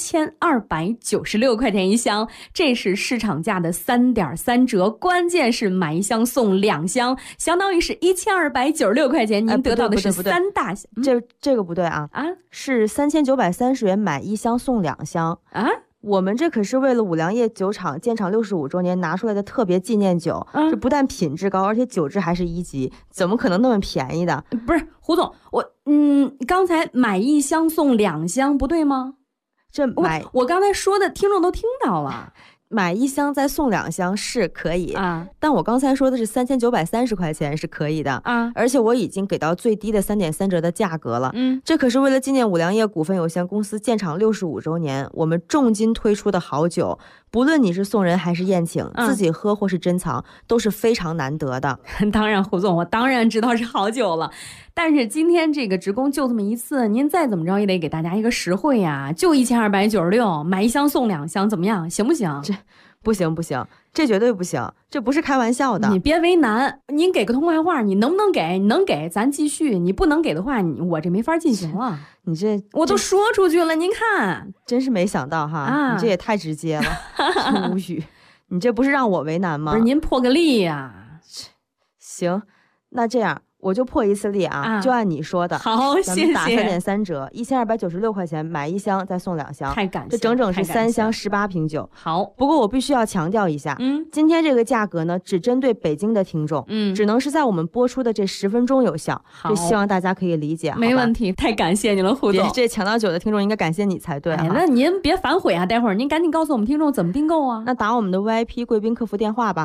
1296块钱一箱，这是市场价的3.3折，关键是买1箱送2箱，相当于是1296块钱，您得到的是3大箱。 这个不对啊，是3930元买1箱送2箱啊。我们这可是为了五粮液酒厂建厂65周年拿出来的特别纪念酒，这不但品质高，而且酒质还是1级，怎么可能那么便宜的？ 不是，胡总，刚才买1箱送2箱不对吗？我刚才说的听众都听到了， 买1箱再送2箱是可以啊，但我刚才说的是3930块钱是可以的啊，而且我已经给到最低的3.3折的价格了。这可是为了纪念五粮液股份有限公司建厂65周年，我们重金推出的好酒，不论你是送人还是宴请，自己喝或是珍藏，都是非常难得的。 当然，胡总，我当然知道是好酒了。但是今天这个直供就这么一次，您再怎么着也得给大家一个实惠呀，就1296，买1箱送2箱，怎么样？行不行？ 这不行，这绝对不行，这不是开玩笑的。 你别为难，您给个痛快话，你能不能给？你能给咱继续，你不能给的话，我这没法进行了。 你这我都说出去了，您看， 真是没想到哈，你这也太直接了，无语。你这不是让我为难吗？ 不是，您破个例呀。 行，那这样。我就破一次例啊，就按你说的。 好，谢谢。 咱们打3.3折，1296块钱买1箱再送2箱， 太感谢， 这整整是3箱18瓶酒。 好， 不过我必须要强调一下，今天这个价格呢，只针对北京的听众，只能是在我们播出的这10分钟有效。这希望大家可以理解。 没问题，太感谢你了，胡总。 这抢到酒的听众应该感谢你才对。 那您别反悔啊，待会儿您赶紧告诉我们听众怎么订购啊。 那打我们的 VIP 贵宾客服电话吧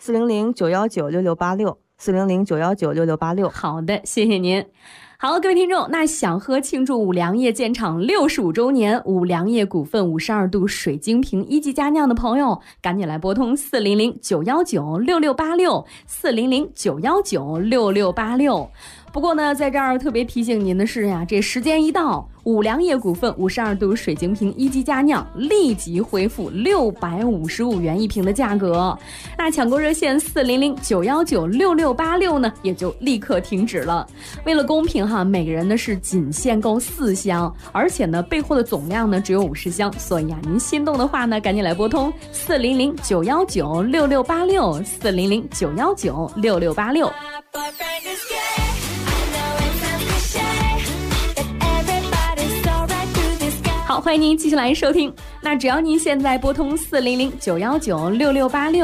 ，400-919-6686，400-919-6686。 好的，谢谢您。好，各位听众，那想喝庆祝五粮液建厂65周年五粮液股份52度水晶瓶1级佳酿的朋友，赶紧来拨通400-919-6686，400-919-6686。不过呢，在这儿特别提醒您的是呀，这时间一到，五粮液股份52度水晶瓶1级佳酿立即恢复655元一瓶的价格。那抢购热线400-919-6686呢，也就立刻停止了。为了公平哈，每个人呢是仅限购4箱，而且呢备货的总量呢只有50箱，所以啊，您心动的话呢，赶紧来拨通400-919-6686，400-919-6686。好，欢迎您继续来收听。那只要您现在拨通400-919-6686，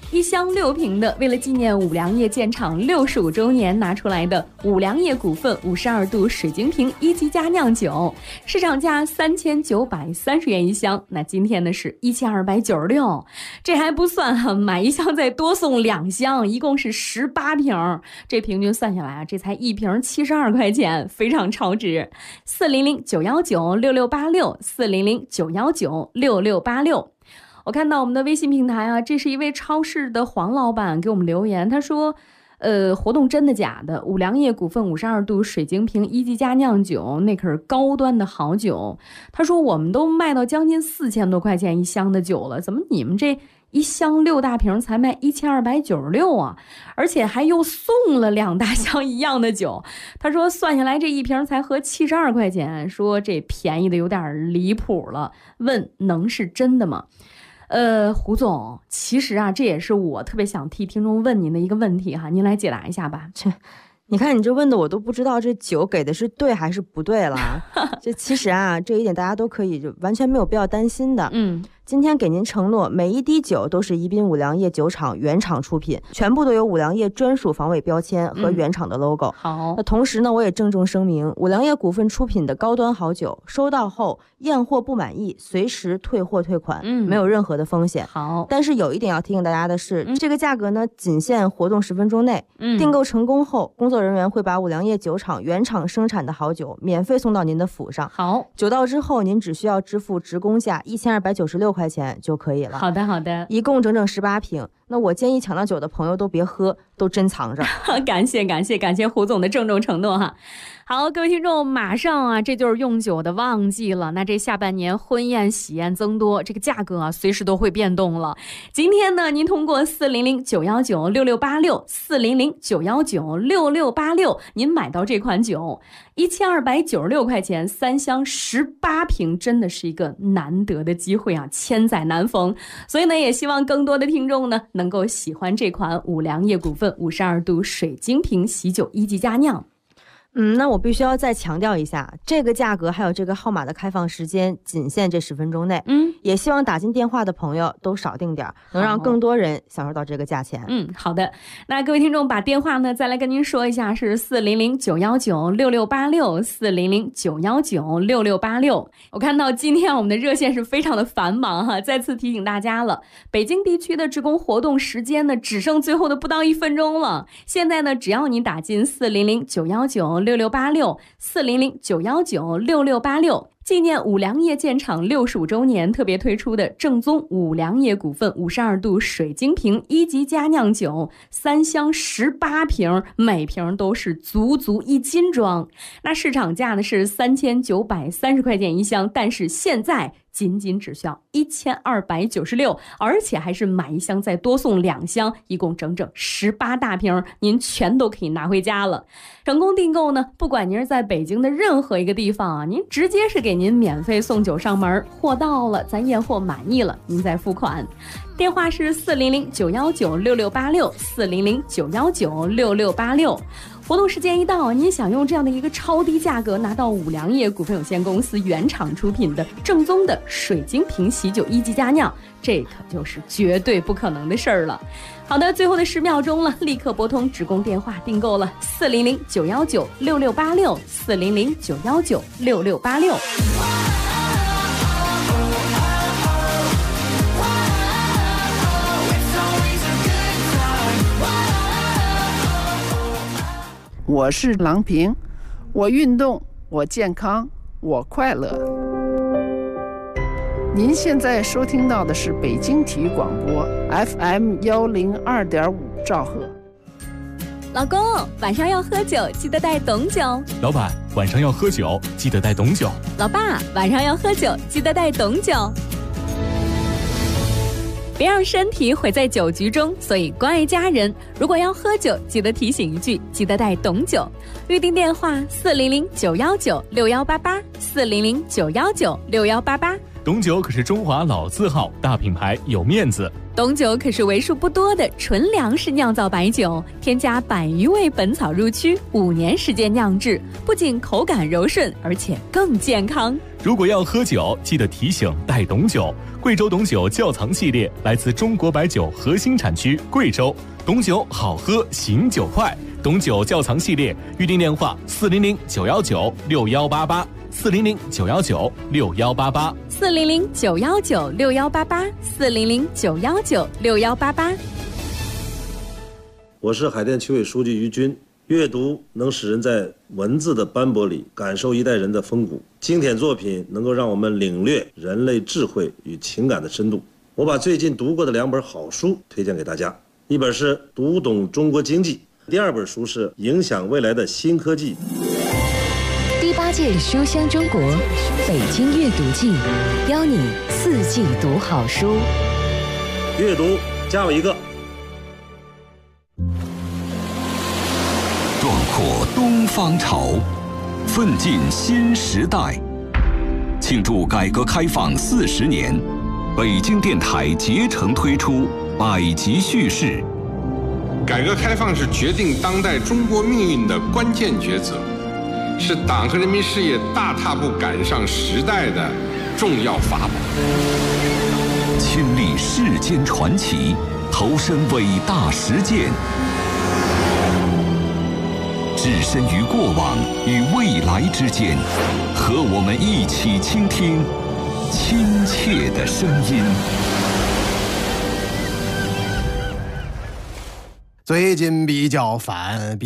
一箱6瓶的，为了纪念五粮液建厂65周年拿出来的五粮液股份52度水晶瓶1级佳酿酒，市场价3930元一箱，那今天呢是1296，这还不算哈，买一箱再多送2箱，一共是18瓶，这平均算下来啊，这才一瓶72块钱，非常超值。400-919-6686，400-919-6686。我看到我们的微信平台啊，这是一位超市的黄老板给我们留言，他说活动真的假的？五粮液股份52度水晶瓶1级佳酿酒，那可是高端的好酒。他说我们都卖到将近4000多块钱一箱的酒了，怎么你们这一箱6大瓶才卖1296啊？而且还又送了2大箱一样的酒。他说算下来这一瓶才合72块钱，说这便宜的有点离谱了，问能是真的吗？胡总，其实啊，这也是我特别想替听众问您的一个问题哈，您来解答一下吧。 你看你这问的我都不知道这酒给的是对还是不对了。这其实啊，这一点大家都可以就完全没有必要担心的。今天给您承诺，每一滴酒都是宜宾五粮液酒厂原厂出品，全部都有五粮液专属防伪标签和原厂的 logo。好，那同时呢，我也郑重声明，五粮液股份出品的高端好酒，收到后验货不满意，随时退货退款，没有任何的风险。好，但是有一点要提醒大家的是，这个价格呢，仅限活动10分钟内。订购成功后，工作人员会把五粮液酒厂原厂生产的好酒免费送到您的府上。好，酒到之后，您只需要支付职工价1296块钱就可以了。好的，好的，一共整整18瓶。那我建议抢到酒的朋友都别喝，都珍藏着。 感谢胡总的郑重承诺哈。好，各位听众，马上啊，这就是用酒的旺季了。那这下半年婚宴喜宴增多，这个价格啊，随时都会变动了。今天呢，您通过400-919-6686，400-919-6686，您买到这款酒，1296块钱，3箱18瓶，真的是一个难得的机会啊，千载难逢。所以呢，也希望更多的听众呢，能够喜欢这款五粮液股份52度水晶瓶喜酒1级佳酿。 那我必须要再强调一下，这个价格还有这个号码的开放时间仅限这10分钟内。也希望打进电话的朋友都少订点，能让更多人享受到这个价钱。 好的。那各位听众把电话呢再来跟您说一下，是400-919-6686，400-919-6686。我看到今天我们的热线是非常的繁忙哈，再次提醒大家了，北京地区的职工活动时间呢只剩最后的不到1分钟了。现在呢，只要您打进400-919-6686，400-919-6686，纪念五粮液建厂65周年特别推出的正宗五粮液股份52度水晶瓶1级佳酿酒，3箱18瓶，每瓶都是足1斤装。那市场价呢是3930块钱一箱，但是现在仅只需要1296，而且还是买一箱再多送2箱，一共整整18大瓶，您全都可以拿回家了。成功订购呢，不管您是在北京的任何一个地方啊，您直接是给您免费送酒上门，货到了咱验货满意了，您再付款。电话是400-919-6686， 400-919-6686。活动时间一到，您想用这样的一个超低价格拿到五粮液股份有限公司原厂出品的正宗的水晶瓶喜酒1级佳酿，这可就是绝对不可能的事儿了。好的，最后的10秒钟了，立刻拨通职工电话订购了400-919-6686， 400-919-6686。 我是郎平，我运动，我健康，我快乐。您现在收听到的是北京体育广播 FM102.5兆赫。 老公，晚上要喝酒，记得带懂酒。 老板，晚上要喝酒，记得带懂酒。 老爸，晚上要喝酒，记得带懂酒。别让身体毁在酒局中，所以关爱家人，如果要喝酒，记得提醒一句，记得带懂酒。预订电话400-919-6188，400-919-6188。 董酒可是中华老字号，大品牌有面子。 董酒可是为数不多的纯粮食酿造白酒，添加100余味本草入曲，5年时间酿制，不仅口感柔顺，而且更健康。 如果要喝酒，记得提醒带董酒。贵州董酒窖藏系列来自中国白酒核心产区贵州，董酒好喝，醒酒快。董酒窖藏系列预订电话400-919-6188。400-919-6188 400-919-6188 400-919-6188。 我是海淀区委书记于军。阅读能使人在文字的斑驳里感受一代人的风骨，经典作品能够让我们领略人类智慧与情感的深度。我把最近读过的2本好书推荐给大家，一本是《读懂中国经济》，第2本书是《影响未来的新科技》。 第8届书香中国北京阅读季，邀你4季读好书。 阅读加我一个。 壮阔东方潮，奋进新时代。庆祝改革开放40年，北京电台竭诚推出百集叙事。 改革开放是决定当代中国命运的关键抉择，是党和人民事业大踏步赶上时代的重要法宝。 亲历世间传奇，投身伟大实践，置身于过往与未来之间，和我们一起倾听亲切的声音。 最近比较烦，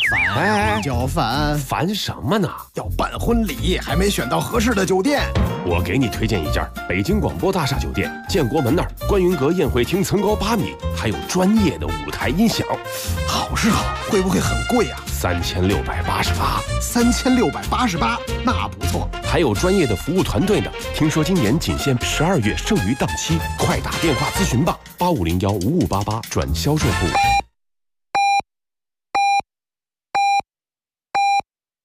烦什么呢？ 要办婚礼，还没选到合适的酒店。 我给你推荐一家北京广播大厦酒店，建国门那儿，观云阁宴会厅层高8米，还有专业的舞台音响。 好是好，会不会很贵啊 ？3688。 3688，那不错。 还有专业的服务团队呢。听说今年仅限12月剩余档期，快打电话咨询吧，85015588转销售部。